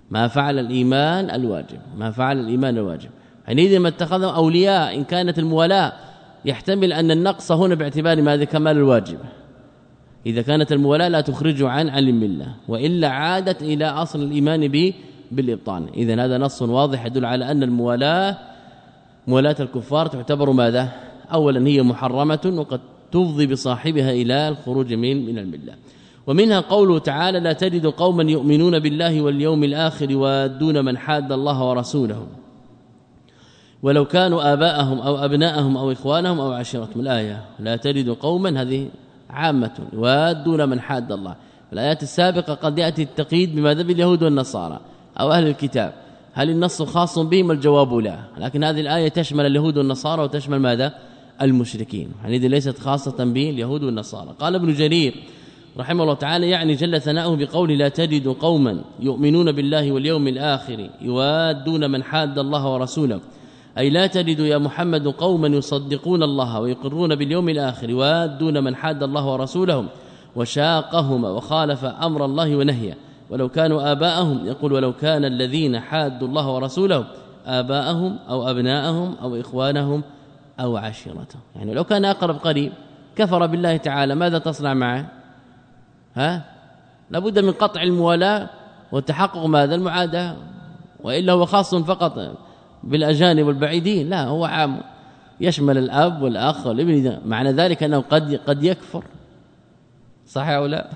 ما فعل الإيمان الواجب ما فعل الإيمان الواجب حينئذ ما اتخذهم أولياء إن كانت المولاة يحتمل أن النقص هنا باعتبار ماذا كمال الواجب إذا كانت المولاة لا تخرج عن علم الله وإلا عادت إلى أصل الإيمان به بالإبطان. إذن هذا نص واضح يدل على أن المولاة مولاة الكفار تعتبر ماذا أولا هي محرمة وقد تفضي بصاحبها إلى الخروج من من الملة. ومنها قوله تعالى لا تجد قوما يؤمنون بالله واليوم الآخر يوادون من حاد الله ورسوله ولو كانوا آباءهم أو أبناءهم أو إخوانهم أو عشيرتهم. الآية لا تجد قوما هذه عامة يوادون من حاد الله. الآيات السابقة قد يأتي التقييد بماذا باليهود والنصارى أو أهل الكتاب هل النص خاص بهم؟ الجواب لا لكن هذه الآية تشمل اليهود والنصارى وتشمل ماذا المشركين هذه ليست خاصة باليهود والنصارى. قال ابن جرير رحمه الله تعالى يعني جل ثناؤه بقوله لا تجد قوما يؤمنون بالله واليوم الآخر يوادون من حاد الله ورسوله أي لا تجد يا محمد قوما يصدقون الله ويقرون باليوم الآخر يوادون من حاد الله ورسوله وشاقهما وخالف أمر الله ونهيه ولو كانوا آباءهم يقول ولو كان الذين حادوا الله ورسوله آباءهم أو أبناءهم أو إخوانهم أو عشيرتهم يعني لو كان أقرب قريب كفر بالله تعالى ماذا تصنع معه؟ ها لابد من قطع الموالاة وتحقق ماذا المعاداة وإلا هو خاص فقط بالأجانب والبعيدين لا هو عام يشمل الأب والأخ والابن معنى ذلك أنه قد قد يكفر صحيح أو لا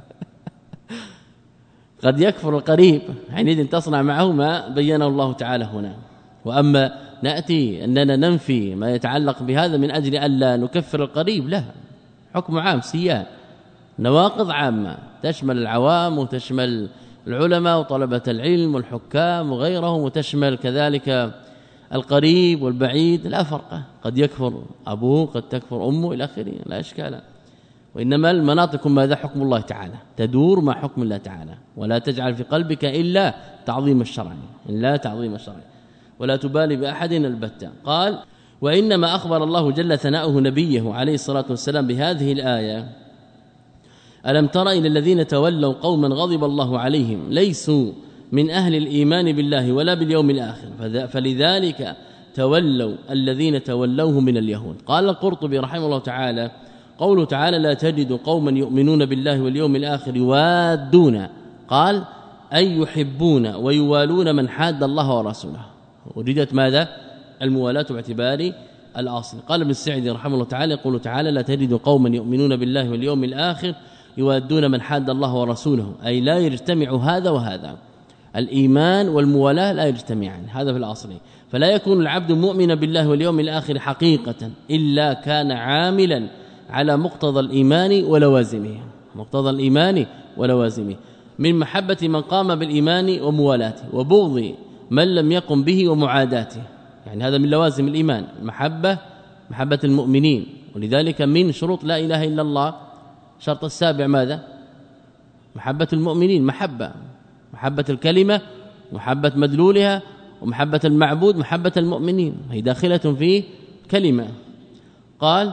قد يكفر القريب حينئذ تصنع معه ما بينه الله تعالى هنا. وأما نأتي أننا ننفي ما يتعلق بهذا من أجل ألا نكفر القريب لا حكم عام سيان نواقض عامة تشمل العوام وتشمل العلماء وطلبة العلم والحكام وغيرهم وتشمل كذلك القريب والبعيد لا فرق قد يكفر أبوه قد تكفر أمه إلى آخره لا إشكال وإنما المناطق ماذا حكم الله تعالى تدور مع حكم الله تعالى ولا تجعل في قلبك إلا تعظيم الشرع إلا تعظيم الشرع ولا تبالي بأحد البتة. قال وإنما أخبر الله جل ثناؤه نبيه عليه الصلاة والسلام بهذه الآية ألم تر إلى الذين تولوا قوما غضب الله عليهم ليسوا من أهل الإيمان بالله ولا باليوم الآخر فلذلك تولوا الذين تولوه من اليهود. قال القرطبي رحمه الله تعالى قوله تعالى لا تجد قوما يؤمنون بالله واليوم الآخر يوادون قال أي يحبون ويوالون من حاد الله ورسوله وجدت ماذا الموالاة باعتبار الأصل. قال ابن السعدي رحمه الله تعالى يقول تعالى لا تجد قوما يؤمنون بالله واليوم الآخر يوادون من حاد الله ورسوله أي لا يجتمع هذا وهذا الإيمان والموالاة لا يجتمعان هذا في الأصل فلا يكون العبد مؤمنا بالله واليوم الآخر حقيقة إلا كان عاملا على مقتضى الإيمان ولوازمه مقتضى الإيمان ولوازمه من محبة من قام بالإيمان وموالاته وبغض من لم يقم به ومعاداته يعني هذا من لوازم الإيمان المحبة محبة المؤمنين ولذلك من شروط لا إله إلا الله شرط السابع ماذا محبة المؤمنين محبة محبة الكلمة محبة مدلولها ومحبة المعبود محبة المؤمنين هي داخلة في كلمة. قال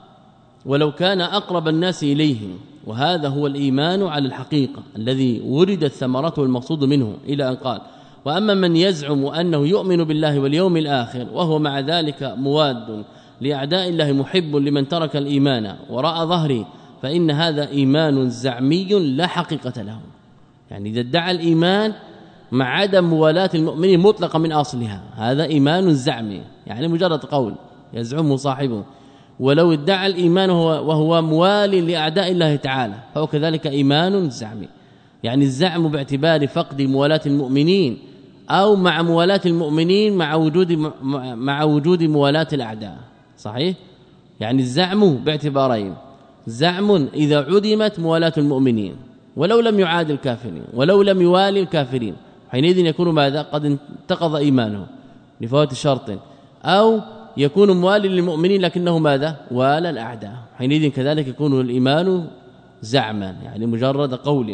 ولو كان أقرب الناس إليهم وهذا هو الإيمان على الحقيقة الذي وردت ثمرته المقصود منه إلى أن قال وأما من يزعم أنه يؤمن بالله واليوم الآخر وهو مع ذلك مواد لأعداء الله محب لمن ترك الإيمان وراء ظهره فإن هذا إيمان زعمي لا حقيقة له يعني إذا ادعى الإيمان مع عدم موالاة المؤمنين مطلقا من أصلها هذا إيمان زعمي يعني مجرد قول يزعمه صاحبه ولو ادعى الإيمان وهو موالي لأعداء الله تعالى فهو كذلك إيمان زعمي يعني الزعم باعتبار فقد موالاة المؤمنين أو مع موالاة المؤمنين مع وجود مع وجود موالاة الأعداء صحيح يعني الزعم باعتبارين زعم إذا عدمت موالاة المؤمنين ولو لم يعاد الكافرين ولو لم يوالي الكافرين حينئذ يكون ماذا قد انتقض إيمانه لفوات شرط أو يكون موالي للمؤمنين لكنه ماذا والى الأعداء حينئذ كذلك يكون الإيمان زعما يعني مجرد قول.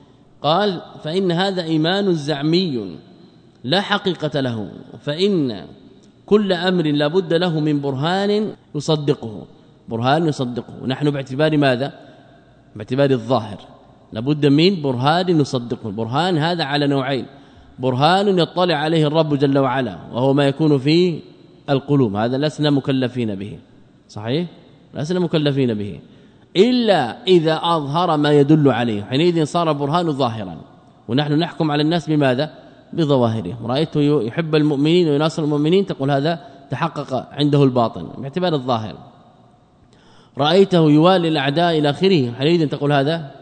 قال فإن هذا إيمان زعمي لا حقيقة له فإن كل أمر لا بد له من برهان يصدقه برهان يصدقه نحن باعتبار ماذا باعتبار الظاهر لابد من برهان يصدقه البرهان هذا على نوعين برهان يطلع عليه الرب جل وعلا وهو ما يكون في القلوب، هذا لسنا مكلفين به، صحيح لسنا مكلفين به إلا إذا أظهر ما يدل عليه، حينئذ صار برهان ظاهرا، ونحن نحكم على الناس بماذا؟ بظواهره. رأيته يحب المؤمنين ويناصر المؤمنين، تقول هذا تحقق عنده الباطن باعتبار الظاهر. رأيته يوالي الأعداء إلى آخره، حينئذ تقول هذا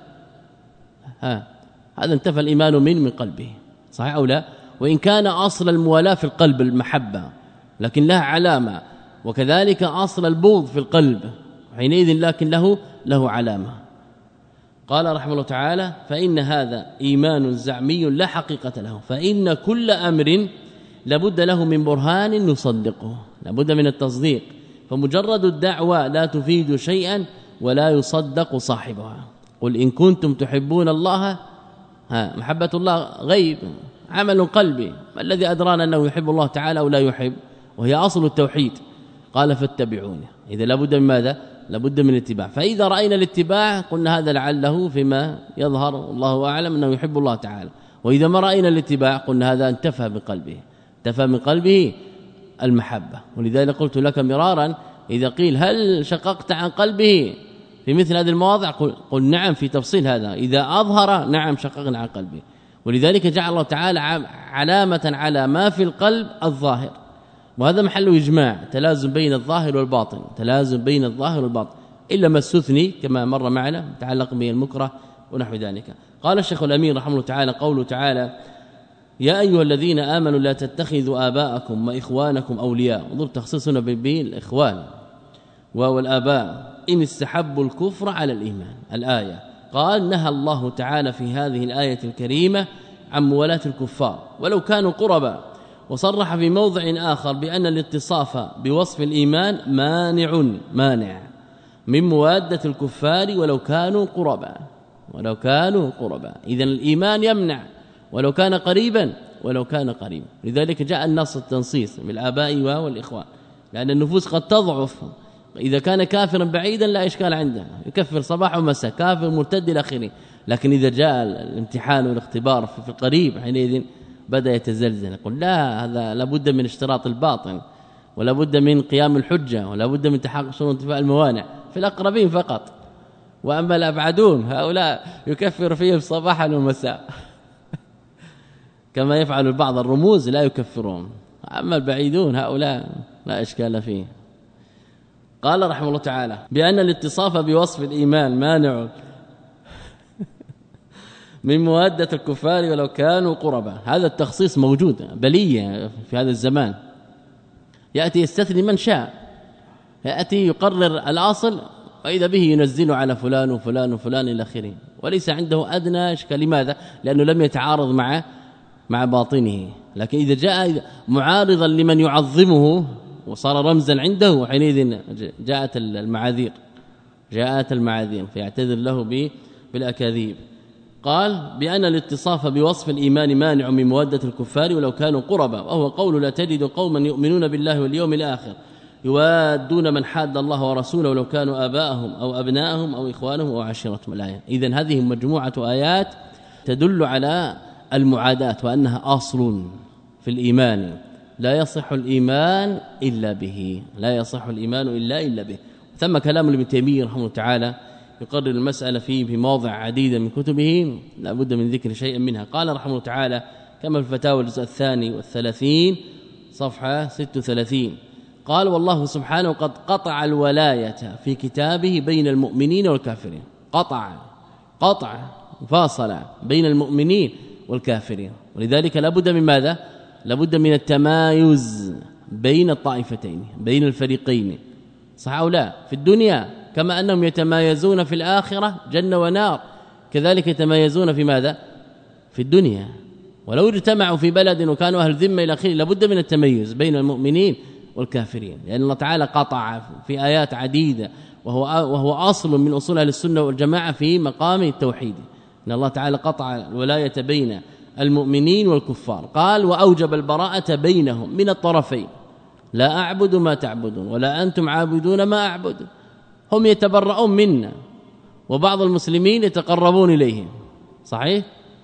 ها هذا انتفى الإيمان من من قلبه، صحيح أو لا؟ وإن كان أصل الموالاة في القلب المحبة لكن لها علامة، وكذلك أصل البغض في القلب حينئذ لكن له له علامة. قال رحمه الله تعالى: فإن هذا إيمان زعمي لا حقيقة له، فإن كل أمر لابد له من برهان يصدقه، لابد من التصديق، فمجرد الدعوة لا تفيد شيئا ولا يصدق صاحبها. قل إن كنتم تحبون الله، ها محبة الله غيب عمل قلبي، ما الذي أدرانا أنه يحب الله تعالى أو لا يحب، وهي أصل التوحيد. قال فاتبعوني، إذا لابد من ماذا؟ لابد من الاتباع. فإذا رأينا الاتباع قلنا هذا لعله فيما يظهر الله أعلم أنه يحب الله تعالى، وإذا ما رأينا الاتباع قلنا هذا انتفى بقلبه، انتفى من قلبه المحبة. ولذلك قلت لك مرارا إذا قيل هل شققت عن قلبه في مثل هذه المواضع، قل, قل نعم في تفصيل هذا، إذا أظهر نعم شققنا عن قلبه. ولذلك جعل الله تعالى علامة على ما في القلب الظاهر، وهذا محل إجماع، تلازم بين الظاهر والباطن، تلازم بين الظاهر والباطن، إلا ما استثني كما مر معنا متعلق به المكره ونحو ذلك. قال الشيخ الأمين رحمه الله تعالى: قوله تعالى: يا أيها الذين آمنوا لا تتخذوا آباءكم وإخوانكم أولياء، انظر تخصيصنا بالإخوان والآباء إن استحبوا الكفر على الإيمان. الآية قال: نهى الله تعالى في هذه الآية الكريمة عن موالاة الكفار ولو كانوا قربا، وصرح في موضع آخر بأن الاتصاف بوصف الإيمان مانع مانع من موادة الكفار ولو كانوا قربا، ولو كانوا قربا. إذن الإيمان يمنع ولو كان قريبا، ولو كان قريبا. لذلك جاء النص التنصيص بالآباء والإخوان، لأن النفوس قد تضعف، إذا كان كافرا بعيدا لا إشكال عنده، يكفر صباح ومساء، كافر مرتد إلى آخره. لكن إذا جاء الامتحان والاختبار في القريب حينئذ بدأ يتزلزل، يقول لا، هذا لابد من اشتراط الباطن، ولا بد من قيام الحجة، ولا بد من تحقق شروط انتفاء الموانع في الأقربين فقط. وأما الأبعدون هؤلاء يكفر فيهم صباحا ومساء كما يفعل بعض الرموز لا يكفرون، أما البعيدون هؤلاء لا إشكال فيه. قال رحمه الله تعالى: بأن الاتصاف بوصف الإيمان مانع من موادة الكفار ولو كانوا قربا. هذا التخصيص موجود بلية في هذا الزمان، يأتي يستثني من شاء، يأتي يقرر الأصل وإذا به ينزل على فلان وفلان وفلان إلى آخره، وليس عنده أدنى إشكال. لماذا؟ لأنه لم يتعارض مع مع باطنه. لكن إذا جاء معارضا لمن يعظمه وصار رمزا عنده حينئذ جاءت المعاذير، جاءت المعاذير فيعتذر له بالأكاذيب. قال: بأن الاتصاف بوصف الإيمان مانع من مودة الكفار ولو كانوا قربا، وهو قول: لا تجد قوما يؤمنون بالله واليوم الآخر يوادون من حاد الله ورسوله ولو كانوا آباءهم أو أبناءهم أو إخوانهم أو عشيرتهم. الآية. إذن هذه مجموعة آيات تدل على المعاداة، وأنها أصل في الإيمان، لا يصح الإيمان إلا به، لا يصح الإيمان إلا إلا به. ثم كلام ابن تيمية رحمه الله تعالى يقرر المسألة فيه بمواضع عديدة من كتبه، لا بد من ذكر شيء منها. قال رحمه الله تعالى كما في الفتاوى الجزء الثاني والثلاثين صفحة ستة وثلاثين: قال: والله سبحانه قد قطع الولاية في كتابه بين المؤمنين والكافرين، قطع قطع فاصل بين المؤمنين والكافرين. ولذلك لا بد من ماذا؟ لا بد من التمايز بين الطائفتين، بين الفريقين، صح أو لا؟ في الدنيا كما أنهم يتمايزون في الآخرة جنة ونار، كذلك يتمايزون في ماذا؟ في الدنيا. ولو اجتمعوا في بلد وكانوا أهل ذمة إلى آخره لابد من التميز بين المؤمنين والكافرين، لأن الله تعالى قطع في آيات عديدة، وهو وهو أصل من أصول أهل السنة والجماعة في مقام التوحيد، إن الله تعالى قطع الولاية بين المؤمنين والكفار. قال: وأوجب البراءة بينهم من الطرفين، لا أعبد ما تعبدون ولا أنتم عابدون ما أعبد. هم يتبرؤون منا وبعض المسلمين يتقربون إليهم، صحيح؟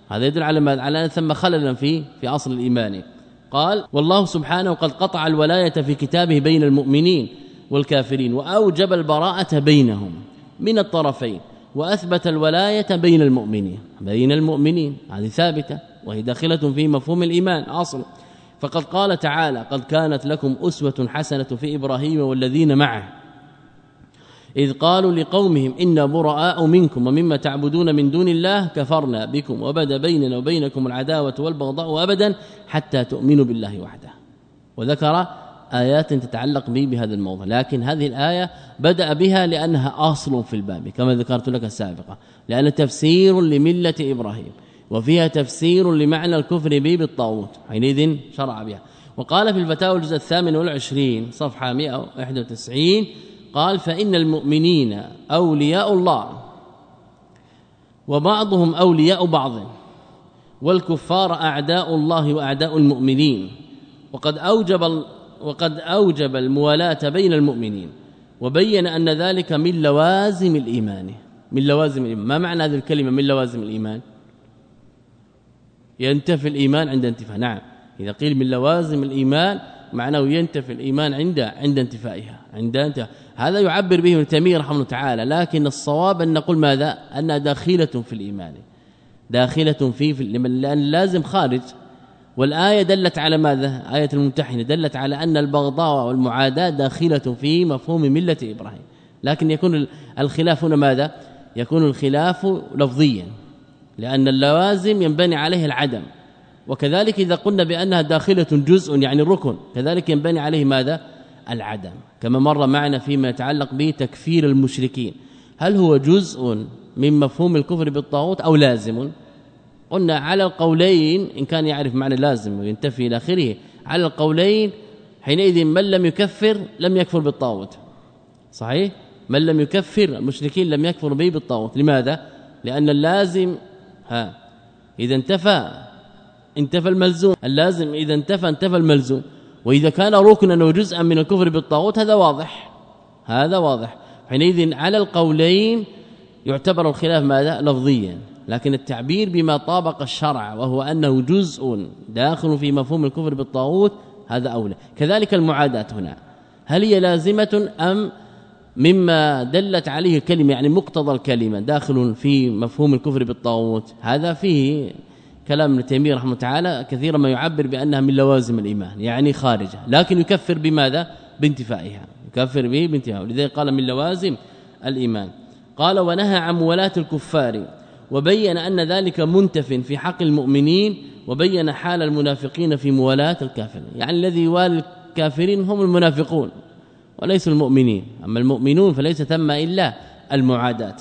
هذا يدل على ما على أن ثم خللا في في أصل الإيمان. قال والله سبحانه قد قطع الولاية في كتابه بين المؤمنين والكافرين وأوجب البراءة بينهم من الطرفين وأثبت الولاية بين المؤمنين بين المؤمنين هذه ثابتة وهي داخلة في مفهوم الإيمان أصل. فقد قال تعالى قد كانت لكم أسوة حسنة في إبراهيم والذين معه إذ قالوا لقومهم إنا براء منكم ومما تعبدون من دون الله كفرنا بكم وبدا بيننا وبينكم العداوة والبغضاء أبدا حتى تؤمنوا بالله وحده. وذكر آيات تتعلق به بهذا الموضوع، لكن هذه الآية بدأ بها لأنها أصل في الباب كما ذكرت لك السابقة، لأن تفسير لملة إبراهيم وفيها تفسير لمعنى الكفر به بالطاغوت، حينئذ شرع بها. وقال في الفتاوى الجزء الثامن والعشرين صفحة مئة وواحد وتسعين قال فإن المؤمنين أولياء الله وبعضهم أولياء بعض والكفار أعداء الله وأعداء المؤمنين وقد أوجب وقد أوجب الموالاة بين المؤمنين وبين أن ذلك من لوازم الإيمان. من لوازم الإيمان ما معنى هذه الكلمة من لوازم الإيمان؟ ينتفي الإيمان عند انتفاء. نعم إذا قيل من لوازم الإيمان معناه ينتفي الإيمان عند عند انتفائها عند انتفاء. هذا يعبر به ابن تيمية رحمه الله تعالى، لكن الصواب أن نقول ماذا؟ أنها داخلة في الإيمان داخلة فيه في لأن لازم خارج. والآية دلت على ماذا؟ آية الممتحنة دلت على أن البغضاء والمعاداة داخلة في مفهوم ملة إبراهيم، لكن يكون الخلاف هنا ماذا؟ يكون الخلاف لفظيا لأن اللوازم ينبني عليه العدم، وكذلك إذا قلنا بأنها داخلة جزء يعني الركن كذلك ينبني عليه ماذا؟ العدم، كما مر معنا فيما يتعلق بتكفير المشركين، هل هو جزء من مفهوم الكفر بالطاغوت أو لازم؟ قلنا على القولين إن كان يعرف معنى لازم وينتفي إلى آخره، على القولين حينئذ من لم يكفر لم يكفر بالطاغوت، صحيح؟ من لم يكفر المشركين لم يكفر به بالطاغوت. لماذا؟ لأن اللازم ها إذا انتفى انتفى الملزوم، اللازم إذا انتفى انتفى الملزوم، وإذا كان ركنا وجزءا من الكفر بالطاغوت هذا واضح هذا واضح. حينئذ على القولين يعتبر الخلاف ماذا؟ لفظيا، لكن التعبير بما طابق الشرع وهو أنه جزء داخل في مفهوم الكفر بالطاغوت هذا أولى. كذلك المعاداة هنا هل هي لازمة أم مما دلت عليه الكلمة يعني مقتضى الكلمة داخل في مفهوم الكفر بالطاغوت؟ هذا فيه كلام ابن تيمية رحمه الله تعالى كثيرا ما يعبر بأنها من لوازم الإيمان يعني خارجة، لكن يكفر بماذا؟ بانتفائها، يكفر به بانتفائها، ولذلك قال من لوازم الإيمان. قال ونهى عن موالاة الكفار وبين أن ذلك منتف في حق المؤمنين وبين حال المنافقين في موالاة الكافرين، يعني الذي يوالي الكافرين هم المنافقون وليس المؤمنين، أما المؤمنون فليس ثم إلا المعاداة.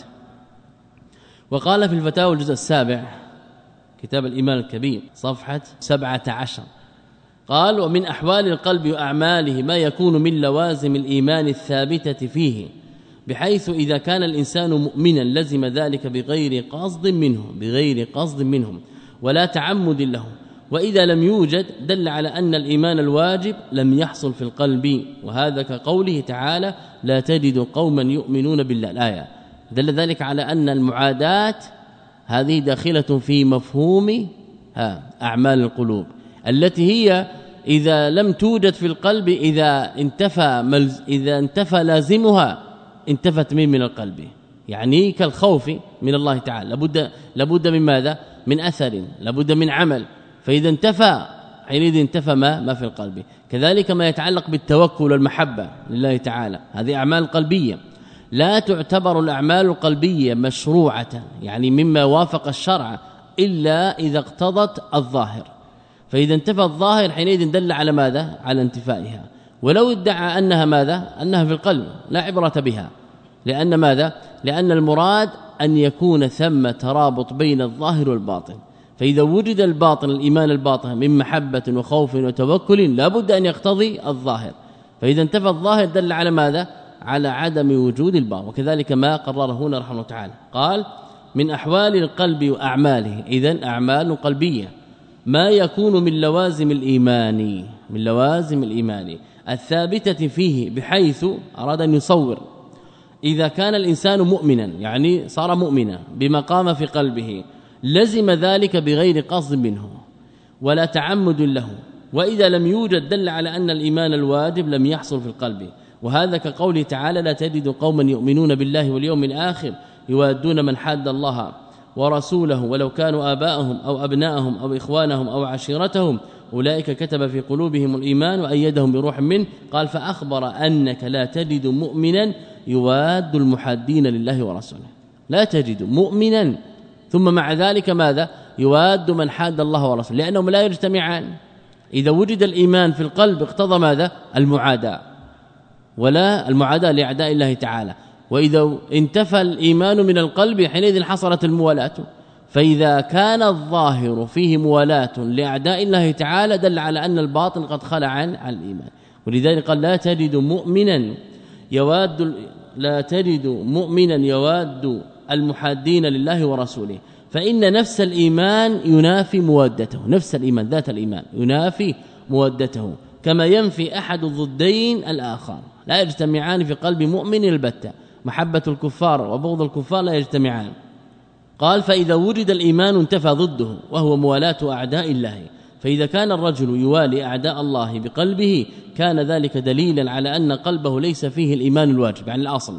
وقال في الفتاوى الجزء السابع كتاب الإيمان الكبير صفحة سبعة عشر قال ومن أحوال القلب وأعماله ما يكون من لوازم الإيمان الثابتة فيه، بحيث إذا كان الإنسان مؤمنا لزم ذلك بغير قصد منه بغير قصد منهم ولا تعمد له، وإذا لم يوجد دل على أن الإيمان الواجب لم يحصل في القلب، وهذا كقوله تعالى لا تجد قوما يؤمنون بالله الآية، دل ذلك على أن المعاداة هذه داخلة في مفهوم ها أعمال القلوب التي هي إذا لم توجد في القلب إذا انتفى ملز إذا انتفى لازمها انتفت من من القلب، يعني كالخوف من الله تعالى لابد لابد من ماذا؟ من أثر، لابد من عمل، فإذا انتفى حينئذ انتفى ما ما في القلب. كذلك ما يتعلق بالتوكل والمحبة لله تعالى، هذه أعمال قلبية لا تعتبر الأعمال القلبية مشروعة يعني مما وافق الشرع إلا إذا اقتضت الظاهر، فإذا انتفى الظاهر حينئذ دل على ماذا؟ على انتفائها. ولو ادعى أنها ماذا؟ أنها في القلب لا عبرة بها، لأن ماذا؟ لأن المراد أن يكون ثم ترابط بين الظاهر والباطن، فإذا وجد الباطن الإيمان الباطن من محبة وخوف وتوكل لا بد أن يقتضي الظاهر، فإذا انتفى الظاهر دل على ماذا؟ على عدم وجود الباطن. وكذلك ما قرره هنا رحمه الله تعالى قال من أحوال القلب وأعماله، إذن أعمال قلبية ما يكون من لوازم الإيمان من لوازم الإيمان الثابتة فيه، بحيث أراد أن يصور إذا كان الإنسان مؤمنا يعني صار مؤمنا بما قام في قلبه لزم ذلك بغير قصد منه ولا تعمد له، وإذا لم يوجد دل على أن الإيمان الواجب لم يحصل في القلب. وهذا كقوله تعالى: لا تجد قوما يؤمنون بالله واليوم الآخر يوادون من حاد الله ورسوله ولو كانوا آباءهم أو أبناءهم أو إخوانهم أو عشيرتهم أولئك كتب في قلوبهم الإيمان وأيدهم بروح منه. قال: فأخبر أنك لا تجد مؤمنا يواد المحادين لله ورسوله، لا تجد مؤمنا ثم مع ذلك ماذا؟ يواد من حاد الله ورسوله، لأنهم لا يجتمعان. إذا وجد الإيمان في القلب اقتضى ماذا؟ المعاداة، ولا المعاداة لأعداء الله تعالى. وإذا انتفى الإيمان من القلب حينئذ حصلت الموالاة. فإذا كان الظاهر فيه موالاة لأعداء الله تعالى دل على أن الباطن قد خلع عن الإيمان. ولذلك قال: لا تجد مؤمنا يواد لا تجد مؤمنا يواد المحادين لله ورسوله، فإن نفس الإيمان ينافي مودته، نفس الإيمان ذات الإيمان ينافي مودته، كما ينفي أحد الضدين الآخر، لا يجتمعان في قلب مؤمن البتة. محبة الكفار وبغض الكفار لا يجتمعان. قال: فإذا وجد الإيمان انتفى ضده وهو موالاة أعداء الله. فإذا كان الرجل يوالي أعداء الله بقلبه كان ذلك دليلا على أن قلبه ليس فيه الإيمان الواجب عن الأصل.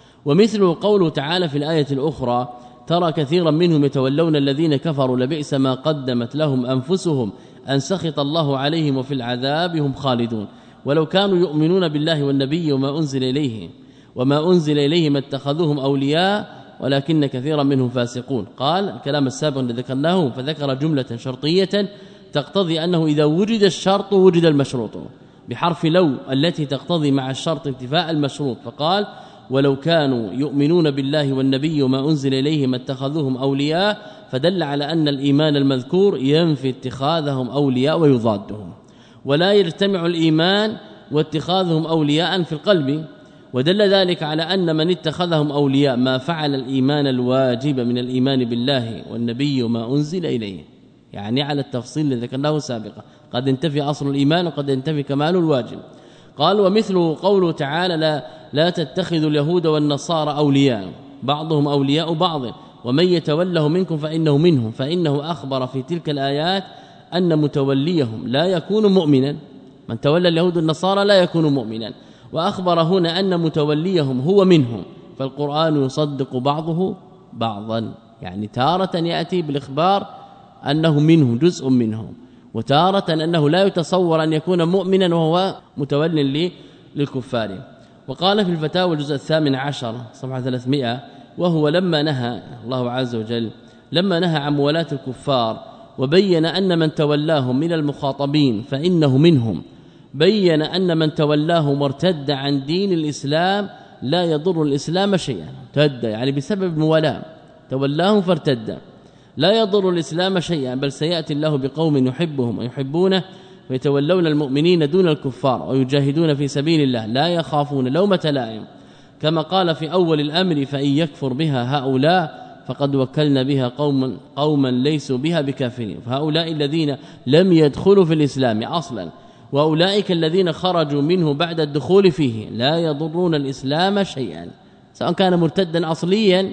ومثله قوله تعالى في الآية الأخرى: ترى كثيرا منهم يتولون الذين كفروا لبئس ما قدمت لهم أنفسهم أن سخط الله عليهم وفي العذاب هم خالدون ولو كانوا يؤمنون بالله والنبي وما أنزل إليه وما أنزل إليه ما اتخذوهم أولياء ولكن كثيرا منهم فاسقون. قال الكلام السابق الذي ذكرناه فذكر جملة شرطية تقتضي أنه إذا وجد الشرط وجد المشروط بحرف لو التي تقتضي مع الشرط انتفاء المشروط. فقال: ولو كانوا يؤمنون بالله والنبي وما أنزل إليه ما اتخذوهم أولياء، فدل على أن الإيمان المذكور ينفي اتخاذهم أولياء ويضادهم، ولا يجتمع الإيمان واتخاذهم أولياء في القلب. ودل ذلك على أن من اتخذهم أولياء ما فعل الإيمان الواجب من الإيمان بالله والنبي وما أنزل إليه، يعني على التفصيل الذي ذكرناه سابقا، قد انتفي أصل الإيمان وقد انتفي كمال الواجب. قال: ومثله قوله تعالى: لا, لا تتخذوا اليهود والنصارى أولياء بعضهم أولياء بعض ومن يتوله منكم فإنه منهم، فإنه أخبر في تلك الآيات أن متوليهم لا يكون مؤمنا، من تولى اليهود والنصارى لا يكون مؤمنا، وأخبر هنا أن متوليهم هو منهم، فالقرآن يصدق بعضه بعضا، يعني تارة يأتي بالإخبار أنه منهم جزء منهم، وتارة أنه لا يتصور أن يكون مؤمنا وهو متول للكفار. وقال في الفتاوى الجزء الثامن عشر صفحة ثلاثمائة: وهو لما نهى الله عز وجل لما نهى عن موالاة الكفار وبين أن من تولاهم من المخاطبين فإنه منهم، بين أن من تولاه مرتد عن دين الإسلام لا يضر الإسلام شيئا، ارتد يعني بسبب موالاة تولاهم فارتد، لا يضر الإسلام شيئا، بل سيأتي الله بقوم يحبهم ويحبونه ويتولون المؤمنين دون الكفار ويجاهدون في سبيل الله لا يخافون لومة لائم، كما قال في أول الأمر: فإن يكفر بها هؤلاء فقد وكلنا بها قوما قوما ليسوا بها بكافرين. فهؤلاء الذين لم يدخلوا في الإسلام أصلا وأولئك الذين خرجوا منه بعد الدخول فيه لا يضرون الإسلام شيئا، سواء كان مرتدا أصليا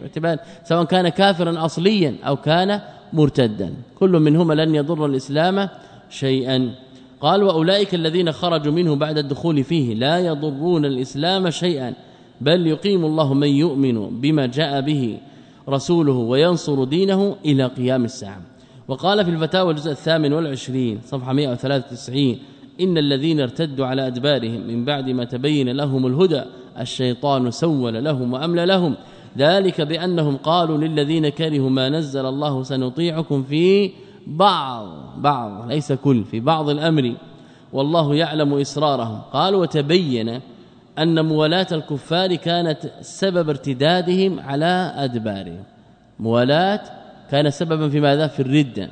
سواء كان كافرا أصليا أو كان مرتدا، كل منهما لن يضر الإسلام شيئا. قال: وأولئك الذين خرجوا منه بعد الدخول فيه لا يضرون الإسلام شيئا، بل يقيم الله من يؤمن بما جاء به رسوله وينصر دينه إلى قيام الساعة. وقال في الفتاوى الجزء الثامن والعشرين صفحة مئة وثلاثة وتسعين: إن الذين ارتدوا على أدبارهم من بعد ما تبين لهم الهدى الشيطان سول لهم وأملى لهم، ذلك بأنهم قالوا للذين كرهوا ما نزل الله سنطيعكم في بعض بعض ليس كل في بعض الأمر والله يعلم إسرارهم. قال: وتبين أن موالاة الكفار كانت سبب ارتدادهم على أدبارهم، موالاة كان سببا في ماذا؟ في الردة.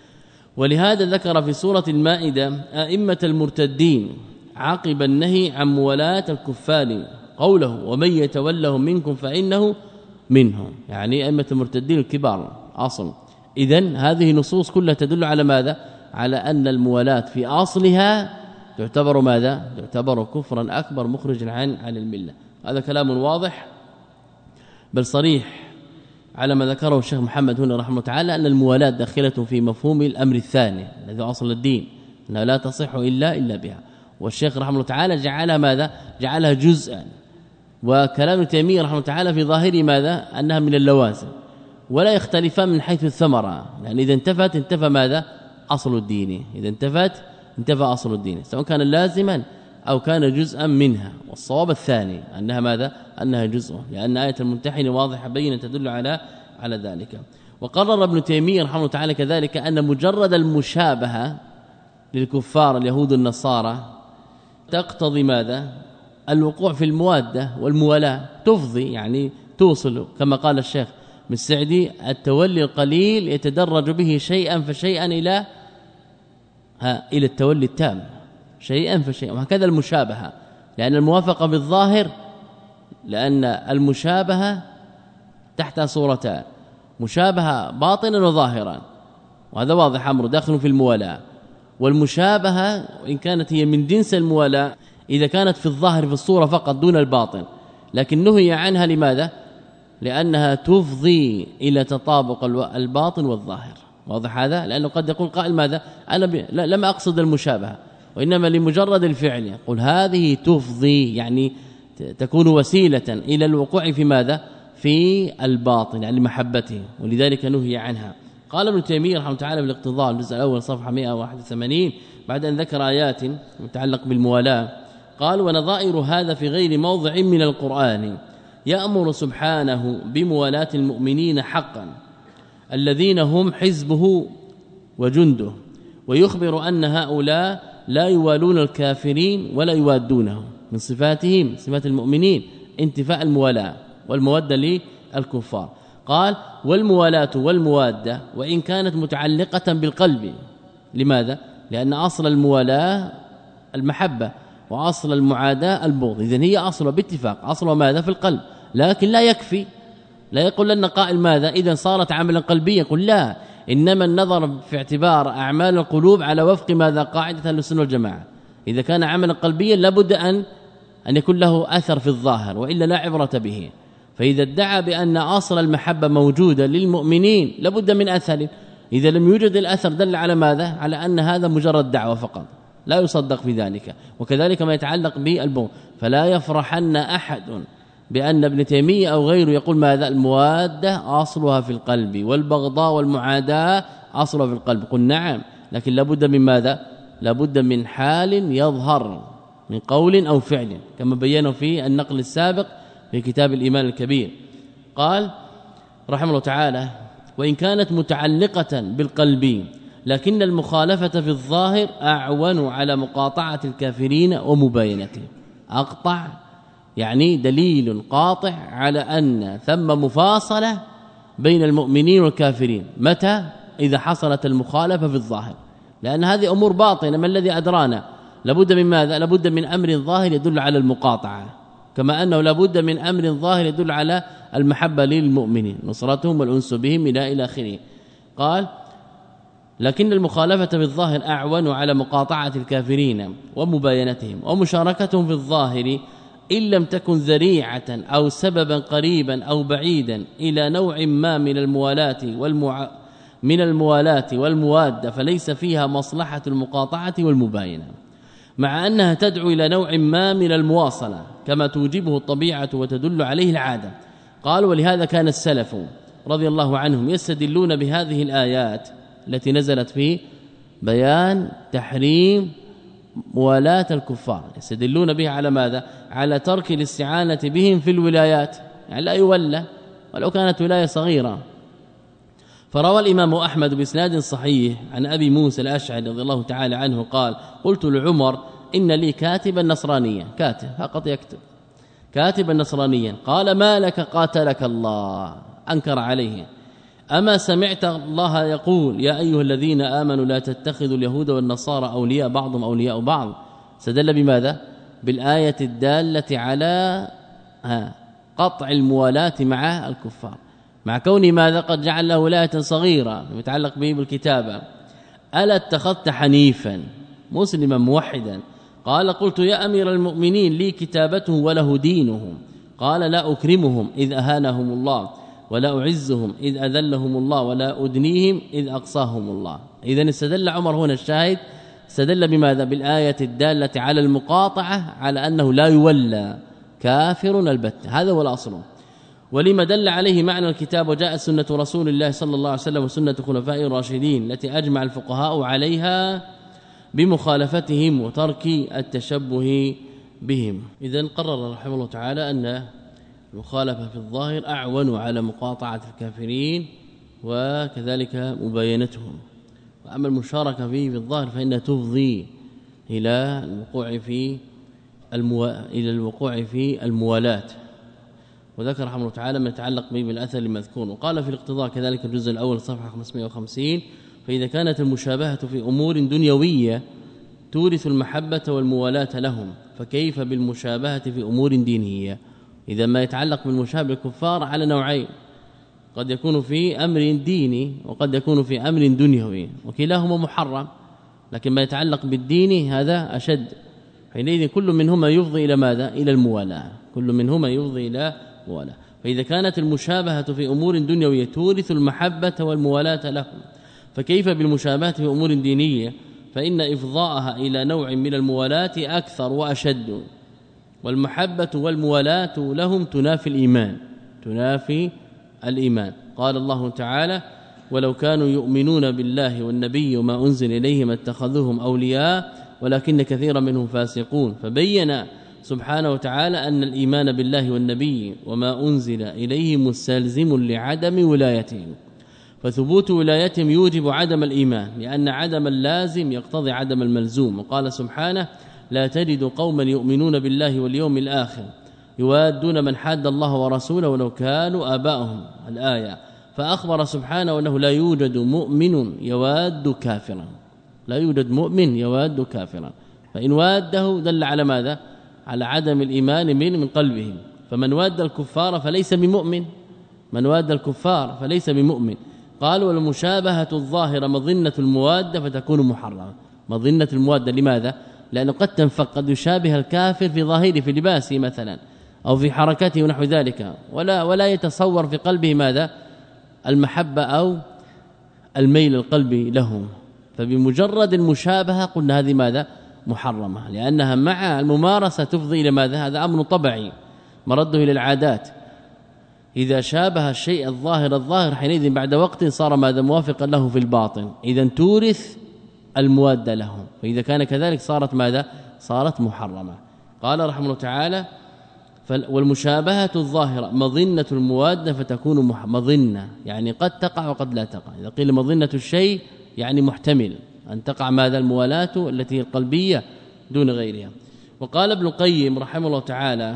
ولهذا ذكر في سورة المائدة أئمة المرتدين عقب النهي عن موالاة الكفار قوله: ومن يتولهم منكم فإنه منهم، يعني أئمة المرتدين الكبار أصل. إذن هذه نصوص كلها تدل على ماذا؟ على أن الموالاة في أصلها تعتبر ماذا؟ تعتبر كفرا أكبر مخرج عن عن الملة. هذا كلام واضح بل صريح على ما ذكره الشيخ محمد هنا رحمه الله تعالى أن الموالاة داخلة في مفهوم الأمر الثاني الذي أصل الدين أنها لا تصح إلا إلا بها. والشيخ رحمه الله تعالى جعلها ماذا؟ جعلها جزءا. وكلام تيمية رحمه الله تعالى في ظاهره ماذا؟ أنها من اللوازم ولا يختلفان من حيث الثمرة، يعني إذا انتفت انتفى ماذا؟ أصل الدين. إذا انتفت انتفى أصل الدين سواء كان لازما أو كان جزءا منها. والصواب الثاني أنها ماذا؟ أنها جزء، لأن آية الممتحن واضحة بينة تدل على على ذلك. وقرر ابن تيمية رحمه الله تعالى كذلك أن مجرد المشابهة للكفار اليهود النصارى تقتضي ماذا؟ الوقوع في الموادة والموالاة، تفضي يعني توصل كما قال الشيخ من السعدي التولي القليل يتدرج به شيئا فشيئا إلى ها إلى التولي التام شيئا فشيئا. وهكذا المشابهة، لأن الموافقة بالظاهر، لأن المشابهة تحت صورتان، مشابهة باطنا وظاهرا، وهذا واضح أمر داخل في الموالاة. والمشابهة وإن كانت هي من جنس الموالاة إذا كانت في الظاهر في الصورة فقط دون الباطن، لكن نهي عنها لماذا؟ لأنها تفضي إلى تطابق الباطن والظاهر. واضح هذا؟ لأنه قد يقول قائل ماذا؟ أنا ب... لم أقصد المشابهة، وإنما لمجرد الفعل يقول هذه تفضي، يعني تكون وسيلة إلى الوقوع في ماذا؟ في الباطن يعني محبته، ولذلك نهي عنها. قال ابن تيمية رحمه الله تعالى بالاقتضاء الجزء الأول صفحة مئة وواحد وثمانين بعد أن ذكر آيات متعلق بالموالاة قال: ونظائر هذا في غير موضع من القرآن يأمر سبحانه بموالاة المؤمنين حقا الذين هم حزبه وجنده، ويخبر أن هؤلاء لا يوالون الكافرين ولا يوادونهم. من صفاتهم صفات المؤمنين انتفاء الموالاة والمودة للكفار. قال: والموالاة والموادة وإن كانت متعلقة بالقلب. لماذا؟ لأن أصل الموالاة المحبة وأصل المعاداة البغض، إذن هي أصل باتفاق أصل ماذا؟ في القلب، لكن لا يكفي. لا يقول لنا قائل ماذا؟ إذن صارت عملا قلبيا، يقول لا، إنما النظر في اعتبار أعمال القلوب على وفق ماذا؟ قاعدة أهل السنة والجماعة. إذا كان عملا قلبيا لابد أن أن يكون له أثر في الظاهر، وإلا لا عبرة به. فإذا ادعى بأن أصل المحبة موجودة للمؤمنين لابد من أثر، إذا لم يوجد الأثر دل على ماذا؟ على أن هذا مجرد دعوة فقط، لا يصدق في ذلك. وكذلك ما يتعلق بالبغض، فلا يفرحن أحد بأن ابن تيمية أو غيره يقول ماذا؟ الموادة أصلها في القلب والبغضاء والمعاداة أصلها في القلب. قل نعم، لكن لابد من ماذا؟ لابد من حال يظهر من قول أو فعل، كما بينه في النقل السابق في كتاب الإيمان الكبير. قال رحمه الله تعالى: وإن كانت متعلقة بالقلب لكن المخالفة في الظاهر أعون على مقاطعة الكافرين ومباينتهم. أقطع يعني دليل قاطع على أن ثم مفاصلة بين المؤمنين والكافرين. متى؟ إذا حصلت المخالفة في الظاهر، لأن هذه أمور باطنة. ما الذي أدرانا؟ لابد من ماذا؟ لابد من أمر ظاهر يدل على المقاطعة، كما أنه لابد من أمر ظاهر يدل على المحبة للمؤمنين، نصرتهم والأنس بهم إلى إلى آخره. قال: لكن المخالفة في الظاهر أعون على مقاطعة الكافرين ومباينتهم ومشاركتهم في الظاهر إن لم تكن ذريعة أو سببا قريبا أو بعيدا إلى نوع ما من الموالاة والمع... من الموالاة والموادة، فليس فيها مصلحة المقاطعة والمباينة، مع أنها تدعو إلى نوع ما من المواصلة كما توجبه الطبيعة وتدل عليه العادة. قال: ولهذا كان السلف رضي الله عنهم يستدلون بهذه الآيات التي نزلت في بيان تحريم موالاة الكفار، يستدلون بها على ماذا؟ على ترك الاستعانة بهم في الولايات، يعني لا يولى ولو كانت ولاية صغيرة. فروى الإمام أحمد بإسناد صحيح عن أبي موسى الأشعري رضي الله تعالى عنه قال: قلت لعمر: إن لي كاتبا نصرانيا، كاتب فقط يكتب، كاتبا نصرانيا. قال: ما لك قاتلك الله، أنكر عليه: أما سمعت الله يقول يا أيها الذين آمنوا لا تتخذوا اليهود والنصارى أولياء بعضهم أولياء بعض؟ استدل بماذا؟ بالآية الدالة على قطع الموالاة مع الكفار، مع كون ماذا؟ قد جعل له ولاية صغيرة يتعلق به بالكتابة. ألا اتخذت حنيفا مسلما موحدا؟ قال: قلت يا أمير المؤمنين لي كتابته وله دينهم. قال: لا أكرمهم إذ أهانهم الله. ولا أعزهم إذ أذلهم الله ولا أدنيهم إذ أقصاهم الله. إذن استدل عمر هنا الشاهد استدل بماذا؟ بالآية الدالة على المقاطعة على أنه لا يولى كافر البتة، هذا هو الأصل. ولما دل عليه معنى الكتاب وجاء سنة رسول الله صلى الله عليه وسلم وسنة خلفاء الراشدين التي أجمع الفقهاء عليها بمخالفتهم وترك التشبه بهم. إذن قرر رحمه الله تعالى أن المخالفة في الظاهر أعون على مقاطعة الكافرين وكذلك مباينتهم، وأما المشاركة فيه في الظاهر فإنها تفضي إلى الوقوع في المو... إلى الوقوع في الموالاة. وذكر رحمه الله تعالى ما يتعلق به بالأثر المذكور. وقال في الاقتضاء كذلك الجزء الأول صفحة خمسمائة وخمسين: فإذا كانت المشابهة في أمور دنيوية تورث المحبة والموالاة لهم، فكيف بالمشابهة في أمور دينية؟ إذا ما يتعلق بالمشابه الكفار على نوعين، قد يكون في أمر ديني وقد يكون في أمر دنيوي، وكلاهما محرم، لكن ما يتعلق بالدين هذا أشد. حينئذ كل منهما يفضي إلى ماذا؟ إلى الموالاة، كل منهما يفضي إلى الموالاة. فإذا كانت المشابهة في أمور دنيوية تورث المحبة والموالاة لهم، فكيف بالمشابهة في أمور دينية؟ فإن إفضاءها إلى نوع من الموالاة أكثر وأشد، والمحبة والموالاة لهم تنافي الإيمان، تنافي الإيمان. قال الله تعالى: ولو كانوا يؤمنون بالله والنبي وما أنزل إليهم اتخذوهم أولياء ولكن كثيرا منهم فاسقون. فبين سبحانه وتعالى أن الإيمان بالله والنبي وما أنزل إليه مستلزم لعدم ولايتهم، فثبوت ولايتهم يوجب عدم الإيمان، لأن عدم اللازم يقتضي عدم الملزوم. وقال سبحانه: لا تجد قوما يؤمنون بالله واليوم الآخر يوادون من حاد الله ورسوله ولو كانوا آباءهم، الآية. فأخبر سبحانه أنه لا يوجد مؤمن يواد كافرا، لا يوجد مؤمن يواد كافرا، فإن واده دل على ماذا؟ على عدم الإيمان من من قلبهم. فمن واد الكفار فليس بمؤمن، من واد الكفار فليس بمؤمن. قال: والمشابهة الظاهرة مظنة الموادة فتكون محرمة. مظنة الموادة لماذا؟ لأنه قد تنفق، قد يشابه الكافر في ظاهره في لباسه مثلا أو في حركته ونحو ذلك، ولا ولا يتصور في قلبه ماذا؟ المحبة أو الميل القلبي له. فبمجرد المشابهة قلنا هذه ماذا؟ محرمة، لأنها مع الممارسة تفضي إلى ماذا؟ هذا أمر طبيعي مرده إلى العادات. إذا شابه الشيء الظاهر الظاهر حينئذ بعد وقت صار ماذا؟ موافقا له في الباطن، إذا تورث المواد له، فإذا كان كذلك صارت ماذا؟ صارت محرمة. قال رحمه الله تعالى: والمشابهة الظاهرة مظنة المواد فتكون مظنة، يعني قد تقع وقد لا تقع. إذا قيل مظنة الشيء يعني محتمل أن تقع ماذا؟ الموالاة التي هي القلبية دون غيرها. وقال ابن القيم رحمه الله تعالى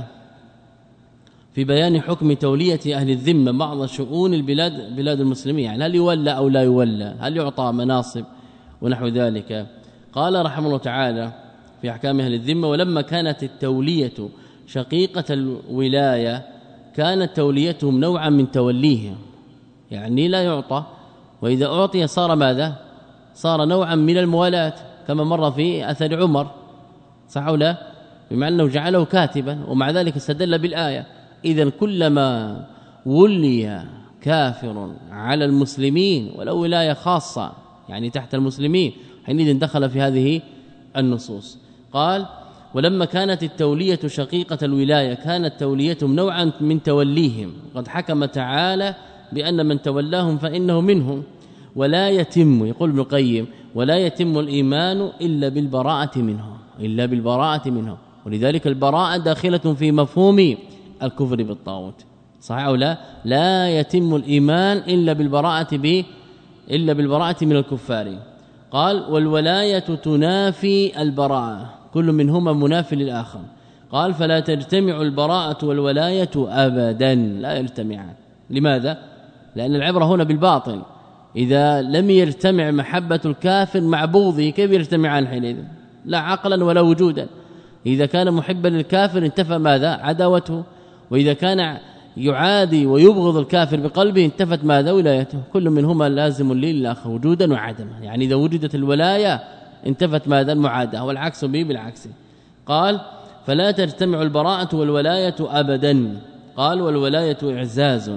في بيان حكم تولية أهل الذمة بعض شؤون البلاد بلاد المسلمين، يعني هل يولى أو لا يولى، هل يعطى مناصب ونحو ذلك. قال رحمه الله تعالى في أحكام أهل الذمة: ولما كانت التولية شقيقة الولاية كانت توليتهم نوعا من توليهم، يعني لا يعطى، وإذا أعطي صار ماذا؟ صار نوعا من الموالاة، كما مر في أثر عمر، صح أو لا؟ بمعنى أنه جعله كاتبا، ومع ذلك استدل بالآية. إذن كلما ولي كافر على المسلمين ولو ولاية خاصة يعني تحت المسلمين حينئذ دخل في هذه النصوص. قال: ولما كانت التولية شقيقة الولاية كانت توليتهم نوعا من توليهم، قد حكم تعالى بأن من تولاهم فإنه منهم، ولا يتم، يقول ابن القيم: ولا يتم الإيمان إلا بالبراءة منهم، إلا بالبراءة منهم. ولذلك البراءة داخلة في مفهوم الكفر بالطاغوت، صح أو لا؟ لا يتم الإيمان إلا بالبراءة به إلا بالبراءة من الكفار. قال: والولاية تنافي البراءة، كل منهما منافي للآخر. قال: فلا تجتمع البراءة والولاية أبدا، لا يجتمعان. لماذا؟ لأن العبرة هنا بالباطن، إذا لم يجتمع محبة الكافر مع بغضه كيف يجتمعان حينئذ؟ لا عقلا ولا وجودا. إذا كان محبا للكافر انتفى ماذا؟ عداوته، وإذا كان يعادي ويبغض الكافر بقلبه انتفت ماذا؟ ولايته. كل منهما لازم للآخر وجودا وعدما، يعني إذا وجدت الولاية انتفت ماذا؟ المعاداة، والعكس به بالعكس. قال: فلا تجتمع البراءة والولاية أبدا. قال: والولاية إعزاز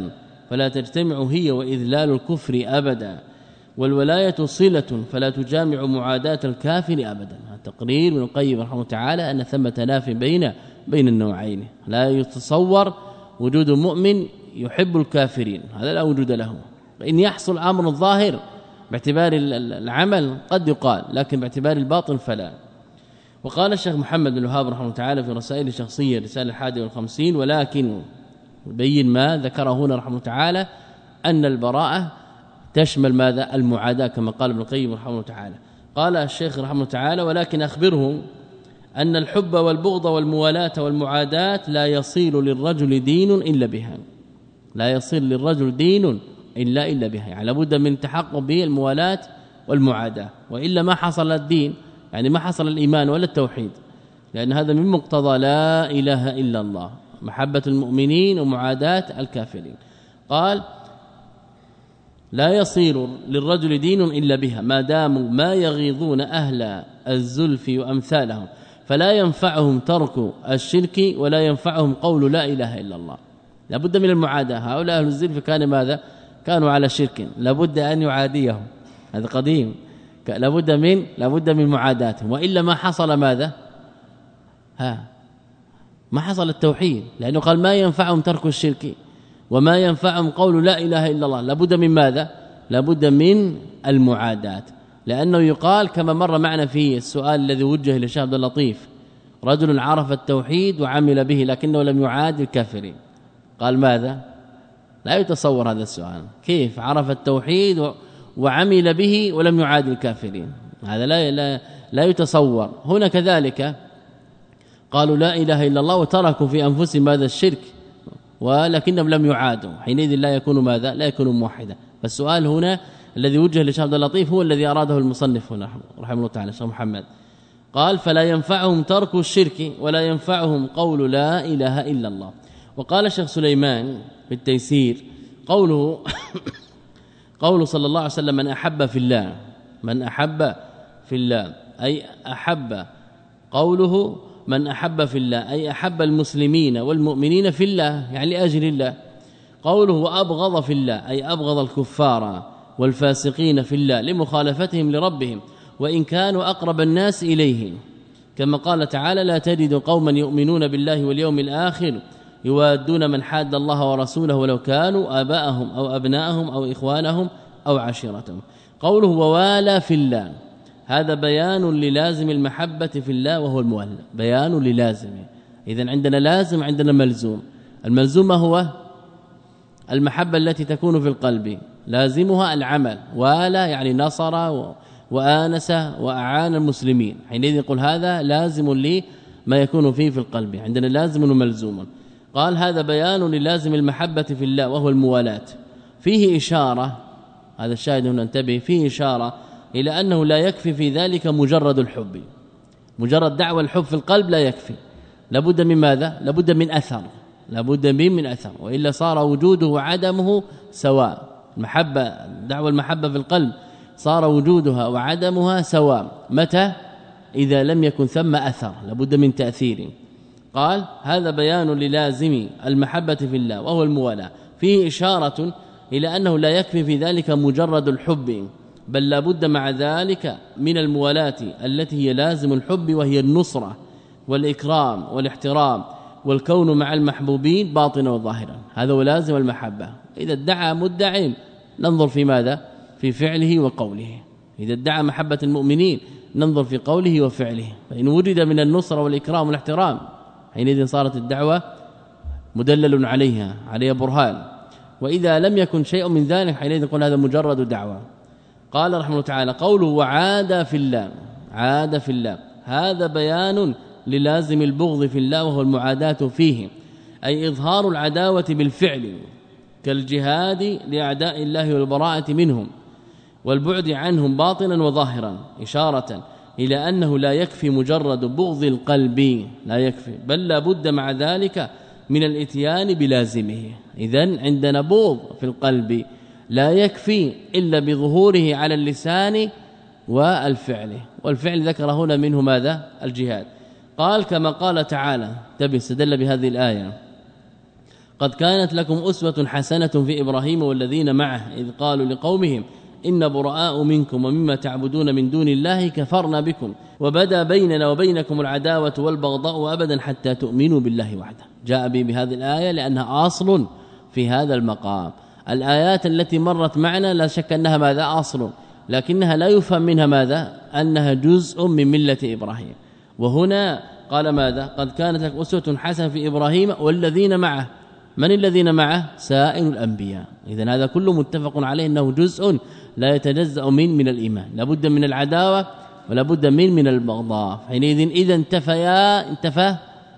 فلا تجتمع هي وإذلال الكفر أبدا، والولاية صلة فلا تجامع معاداة الكافر أبدا. تقرير من القيم رحمه تعالى أن ثم تنافي بين بين النوعين، لا يتصور وجود مؤمن يحب الكافرين، هذا لا وجود له. إن يحصل أمر الظاهر باعتبار العمل قد يقال، لكن باعتبار الباطن فلا. وقال الشيخ محمد بن الوهاب رحمه تعالى في رسائل شخصية رسالة الحادية والخمسين، ولكن يبين ما ذكره هنا رحمه تعالى أن البراءة تشمل ماذا؟ المعاداة، كما قال ابن القيم رحمه تعالى. قال الشيخ رحمه تعالى: ولكن أخبرهم أن الحب والبغض والموالاة والمعاداة لا يصير للرجل دين إلا بها، لا يصير للرجل دين إلا إلا بها، يعني لابد من تحقق به الموالاة والمعاداة، وإلا ما حصل الدين، يعني ما حصل الإيمان ولا التوحيد، لأن هذا من مقتضى لا إله إلا الله، محبة المؤمنين ومعاداة الكافرين. قال: لا يصير للرجل دين إلا بها ما داموا ما يغيظون أهل الزلف وأمثالهم، فلا ينفعهم ترك الشرك ولا ينفعهم قول لا إله إلا الله. لابد من المعاداة، هؤلاء أهل الزلف كان ماذا؟ كانوا على شرك، لابد أن يعاديهم، هذا قديم، لابد من لابد من معاداتهم، وإلا ما حصل ماذا؟ ها ما حصل التوحيد، لأنه قال ما ينفعهم ترك الشرك وما ينفعهم قول لا إله إلا الله، لابد من ماذا؟ لابد من المعاداة، لأنه يقال كما مر معنا في السؤال الذي وجه للشيخ عبد اللطيف: رجل عرف التوحيد وعمل به لكنه لم يعاد الكافرين. قال ماذا؟ لا يتصور هذا السؤال، كيف عرف التوحيد وعمل به ولم يعاد الكافرين؟ هذا لا لا, لا يتصور. هنا كذلك قالوا لا إله إلا الله وتركوا في أنفسهم هذا الشرك ولكنهم لم يعادوا، حينئذ لا يكون ماذا؟ لا يكون موحدا. فالسؤال هنا الذي وجه للشيخ عبد اللطيف هو الذي أراده المصنف هنا رحمه الله تعالى الشيخ محمد. قال: فلا ينفعهم ترك الشرك ولا ينفعهم قول لا إله إلا الله. وقال الشيخ سليمان في التيسير: قوله قوله صلى الله عليه وسلم: من أحب في الله، من أحب في الله أي أحب، قوله من أحب في الله أي أحب المسلمين والمؤمنين في الله، يعني لأجل الله. قوله وأبغض في الله أي أبغض الكفار والفاسقين في الله لمخالفتهم لربهم وإن كانوا أقرب الناس إليه، كما قال تعالى: لا تجد قوما يؤمنون بالله واليوم الآخر يوادون من حاد الله ورسوله ولو كانوا آباءهم أو أبناءهم أو إخوانهم أو عشيرتهم. قوله ووالى في الله، هذا بيان للازم المحبة في الله وهو المولى، بيان للازم. إذن عندنا لازم عندنا ملزوم. الملزوم هو المحبة التي تكون في القلب، لازمها العمل. والى يعني نصر وآنس وأعان المسلمين، حينئذ يقول هذا لازم لي ما يكون فيه في القلب، عندنا لازم وملزوم. قال هذا بيان للازم المحبة في الله وهو الموالاة. فيه إشارة، هذا الشاهد هنا انتبه، فيه إشارة إلى أنه لا يكفي في ذلك مجرد الحب، مجرد دعوة الحب في القلب لا يكفي، لابد من ماذا؟ لابد من أثر، لابد من من أثر، وإلا صار وجوده وعدمه سواء. المحبة، دعوة المحبة في القلب صار وجودها وعدمها سواء، متى؟ إذا لم يكن ثم أثر، لابد من تأثير. قال هذا بيان للازم المحبة في الله وهو الموالاة. فيه إشارة إلى أنه لا يكفي في ذلك مجرد الحب، بل لابد مع ذلك من الموالاة التي هي لازم الحب، وهي النصرة والإكرام والاحترام والكون مع المحبوبين باطنا وظاهرا، هذا هو لازم المحبة. إذا ادعى مدعي ننظر في ماذا؟ في فعله وقوله. إذا ادعى محبة المؤمنين ننظر في قوله وفعله، فإن وجد من النصرة والإكرام والاحترام حينئذ صارت الدعوة مدلل عليها، عليها برهان. وإذا لم يكن شيء من ذلك حينئذ نقول هذا مجرد دعوة. قال رحمه الله تعالى قوله وعاد في الله، عاد في الله، هذا بيان للازم البغض في الله وهو المعاداة فيه، أي إظهار العداوة بالفعل كالجهاد لأعداء الله والبراءة منهم والبعد عنهم باطنا وظاهرا، إشارة إلى أنه لا يكفي مجرد بغض القلب، لا يكفي، بل لا بد مع ذلك من الاتيان بلازمه. إذن عندنا بغض في القلب لا يكفي إلا بظهوره على اللسان والفعل، والفعل ذكر هنا منه ماذا؟ الجهاد. قال كما قال تعالى، تبي استدل بهذه الآية، قد كانت لكم أسوة حسنة في إبراهيم والذين معه إذ قالوا لقومهم إن براء منكم ومما تعبدون من دون الله كفرنا بكم وبدا بيننا وبينكم العداوة والبغضاء أبدا حتى تؤمنوا بالله وحده. جاء بي بهذه الآية لأنها أصل في هذا المقام. الآيات التي مرت معنا لا شك أنها ماذا أصل، لكنها لا يفهم منها ماذا أنها جزء من ملة إبراهيم. وهنا قال ماذا؟ قد كانت لك أسوة حسنة في إبراهيم والذين معه. من الذين معه؟ سائر الأنبياء. إذن هذا كله متفق عليه أنه جزء لا يتجزأ من من الإيمان، لابد من العداوة ولا بد من من البغضاء. حينئذ إذا انتفيا انتفى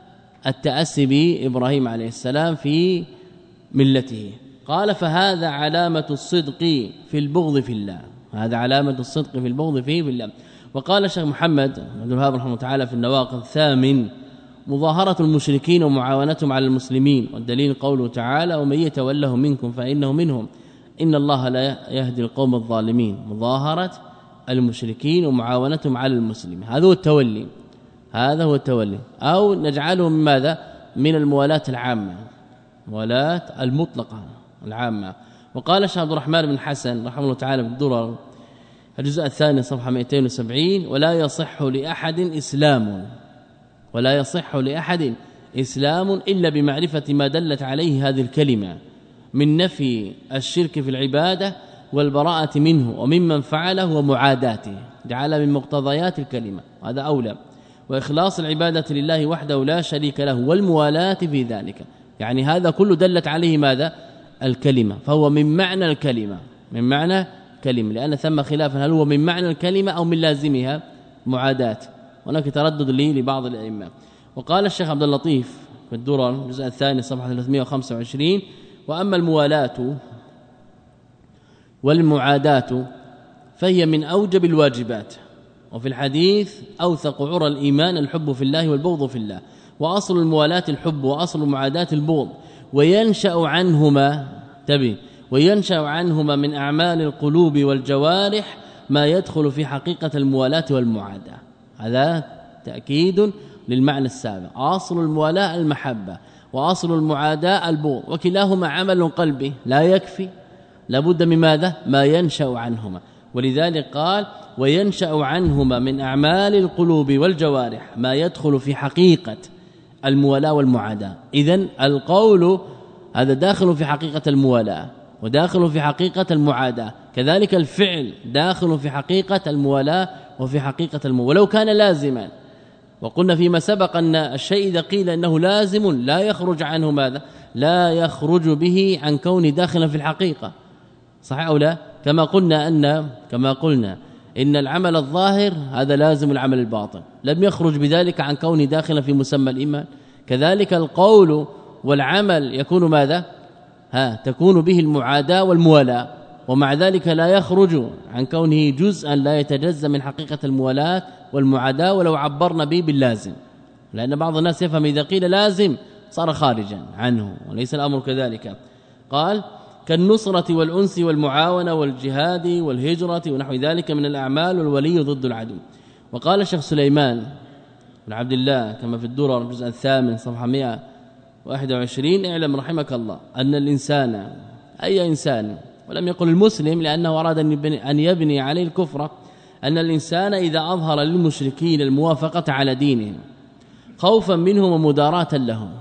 التأسي بإبراهيم عليه السلام في ملته. قال فهذا علامة الصدق في البغض في الله، هذا علامة الصدق في البغض فيه في الله. وقال الشيخ محمد بن الوهاب رحمه الله تعالى في النواقض الثامن مظاهرة المشركين ومعاونتهم على المسلمين، والدليل قوله تعالى ومن يتولهم منكم فإنه منهم إن الله لا يهدي القوم الظالمين. مظاهرة المشركين ومعاونتهم على المسلمين، هذا هو التولي، هذا هو التولي. أو نجعله من ماذا؟ من الموالاة العامة، موالاة المطلقة العامة. وقال الشيخ عبد الرحمن بن حسن رحمه الله تعالى في الدرر الجزء الثاني صفحة مئتين وسبعين ولا يصح لأحد إسلام ولا يصح لأحد إسلام إلا بمعرفة ما دلت عليه هذه الكلمة من نفي الشرك في العبادة والبراءة منه وممن فعله ومعاداته، جعل من مقتضيات الكلمة، هذا أولى، وإخلاص العبادة لله وحده لا شريك له والموالاة في ذلك. يعني هذا كله دلت عليه ماذا؟ الكلمة، فهو من معنى الكلمة، من معنى كلمة، لأن ثم خلافا هل هو من معنى الكلمة أو من لازمها معاداة، هناك تردد لي لبعض الأئمة. وقال الشيخ عبد اللطيف في الدرر الجزء الثاني صفحة ثلاثمئة وخمسة وعشرين وأما الموالاة والمعاداة فهي من أوجب الواجبات، وفي الحديث أوثق عرى الإيمان الحب في الله والبغض في الله، وأصل الموالاة الحب وأصل المعاداة البغض، وينشأ عنهما تبي وينشأ عنهما من أعمال القلوب والجوارح ما يدخل في حقيقة الموالاة والمعاداة. هذا تأكيد للمعنى السابق، أصل الموالاة المحبة وأصل المعاداة البغض، وكلاهما عمل قلبي لا يكفي، لابد من ماذا؟ ما ينشأ عنهما. ولذلك قال وينشأ عنهما من أعمال القلوب والجوارح ما يدخل في حقيقة الموالاة والمعاداة. إذن القول هذا داخل في حقيقة الموالاة وداخل في حقيقة المعاداة، كذلك الفعل داخل في حقيقة الموالاة وفي حقيقة الموالاة ولو كان لازما. وقلنا فيما سبق أن الشيء إذا قيل أنه لازم لا يخرج عنه ماذا؟ لا يخرج به عن كون داخلا في الحقيقة، صحيح أو لا؟ كما قلنا أن كما قلنا إن العمل الظاهر هذا لازم العمل الباطن، لم يخرج بذلك عن كون داخلا في مسمى الإيمان. كذلك القول والعمل يكون ماذا؟ ها تكون به المعاداة والموالاة، ومع ذلك لا يخرج عن كونه جزءا لا يتجزأ من حقيقة الموالاة والمعاداة ولو عبرنا به باللازم، لأن بعض الناس يفهم إذا قيل لازم صار خارجا عنه، وليس الأمر كذلك. قال كالنصرة والأنس والمعاونة والجهاد والهجرة ونحو ذلك من الأعمال والولي ضد العدو. وقال الشيخ سليمان بن عبد الله كما في الدرر الجزء الثامن صفحة مئة وواحد وعشرين اعلم رحمك الله أن الإنسان أي إنسان، ولم يقل المسلم لأنه أراد أن يبني عليه الكفر، أن الإنسان إذا أظهر للمشركين الموافقة على دينهم خوفا منهم ومداراة لهم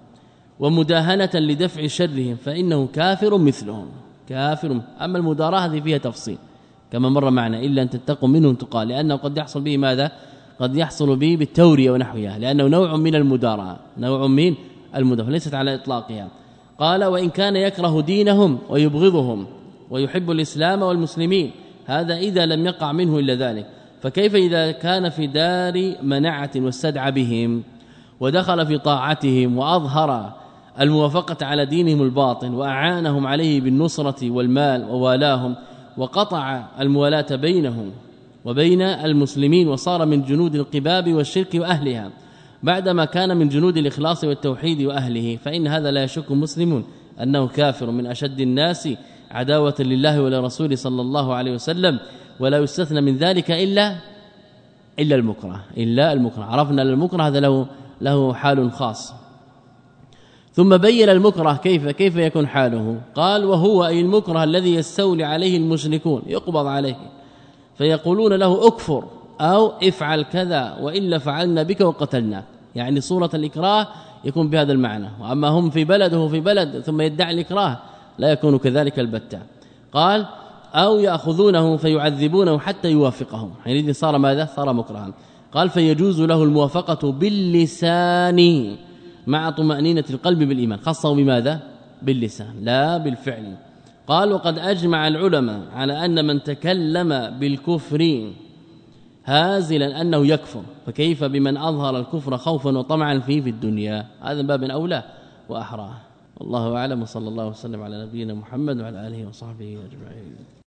ومداهنة لدفع شرهم فإنه كافر مثلهم، كافر. أما المداراة هذه فيها تفصيل كما مر معنا، إلا أن تتقوا منهم تقال، لأنه قد يحصل به ماذا؟ قد يحصل به بالتورية ونحوها، لأنه نوع من المداراة، نوع من المداراة ليست على إطلاقها. قال وإن كان يكره دينهم ويبغضهم ويحب الإسلام والمسلمين، هذا إذا لم يقع منه إلا ذلك، فكيف إذا كان في دار منعة واستدعى بهم ودخل في طاعتهم وأظهر الموافقة على دينهم الباطن وأعانهم عليه بالنصرة والمال ووالاهم وقطع الموالاة بينهم وبين المسلمين وصار من جنود القباب والشرك وأهلها بعدما كان من جنود الإخلاص والتوحيد وأهله، فإن هذا لا يشك مسلم أنه كافر من أشد الناس عداوة لله ولرسوله صلى الله عليه وسلم، ولا يستثنى من ذلك إلا إلا المكره إلا المكره عرفنا المكره هذا له له حال خاص. ثم بين المكره كيف كيف يكون حاله. قال وهو أي المكره الذي يستولي عليه المشركون يقبض عليه فيقولون له اكفر أو افعل كذا وإلا فعلنا بك وقتلنا، يعني صورة الإكراه يكون بهذا المعنى. وأما هم في بلده في بلد ثم يدعي الإكراه لا يكون كذلك البتة. قال أو يأخذونه فيعذبونه حتى يوافقهم، حينئذ صار ماذا؟ صار مكرها. قال فيجوز له الموافقة باللسان مع طمأنينة القلب بالإيمان، خاصه بماذا؟ باللسان لا بالفعل. قال وقد أجمع العلماء على أن من تكلم بالكفر هازلا أنه يكفر، فكيف بمن أظهر الكفر خوفا وطمعا فيه في الدنيا؟ هذا باب أولى وأحرى. والله أعلم، وصلى الله وسلم على نبينا محمد وعلى آله وصحبه أجمعين.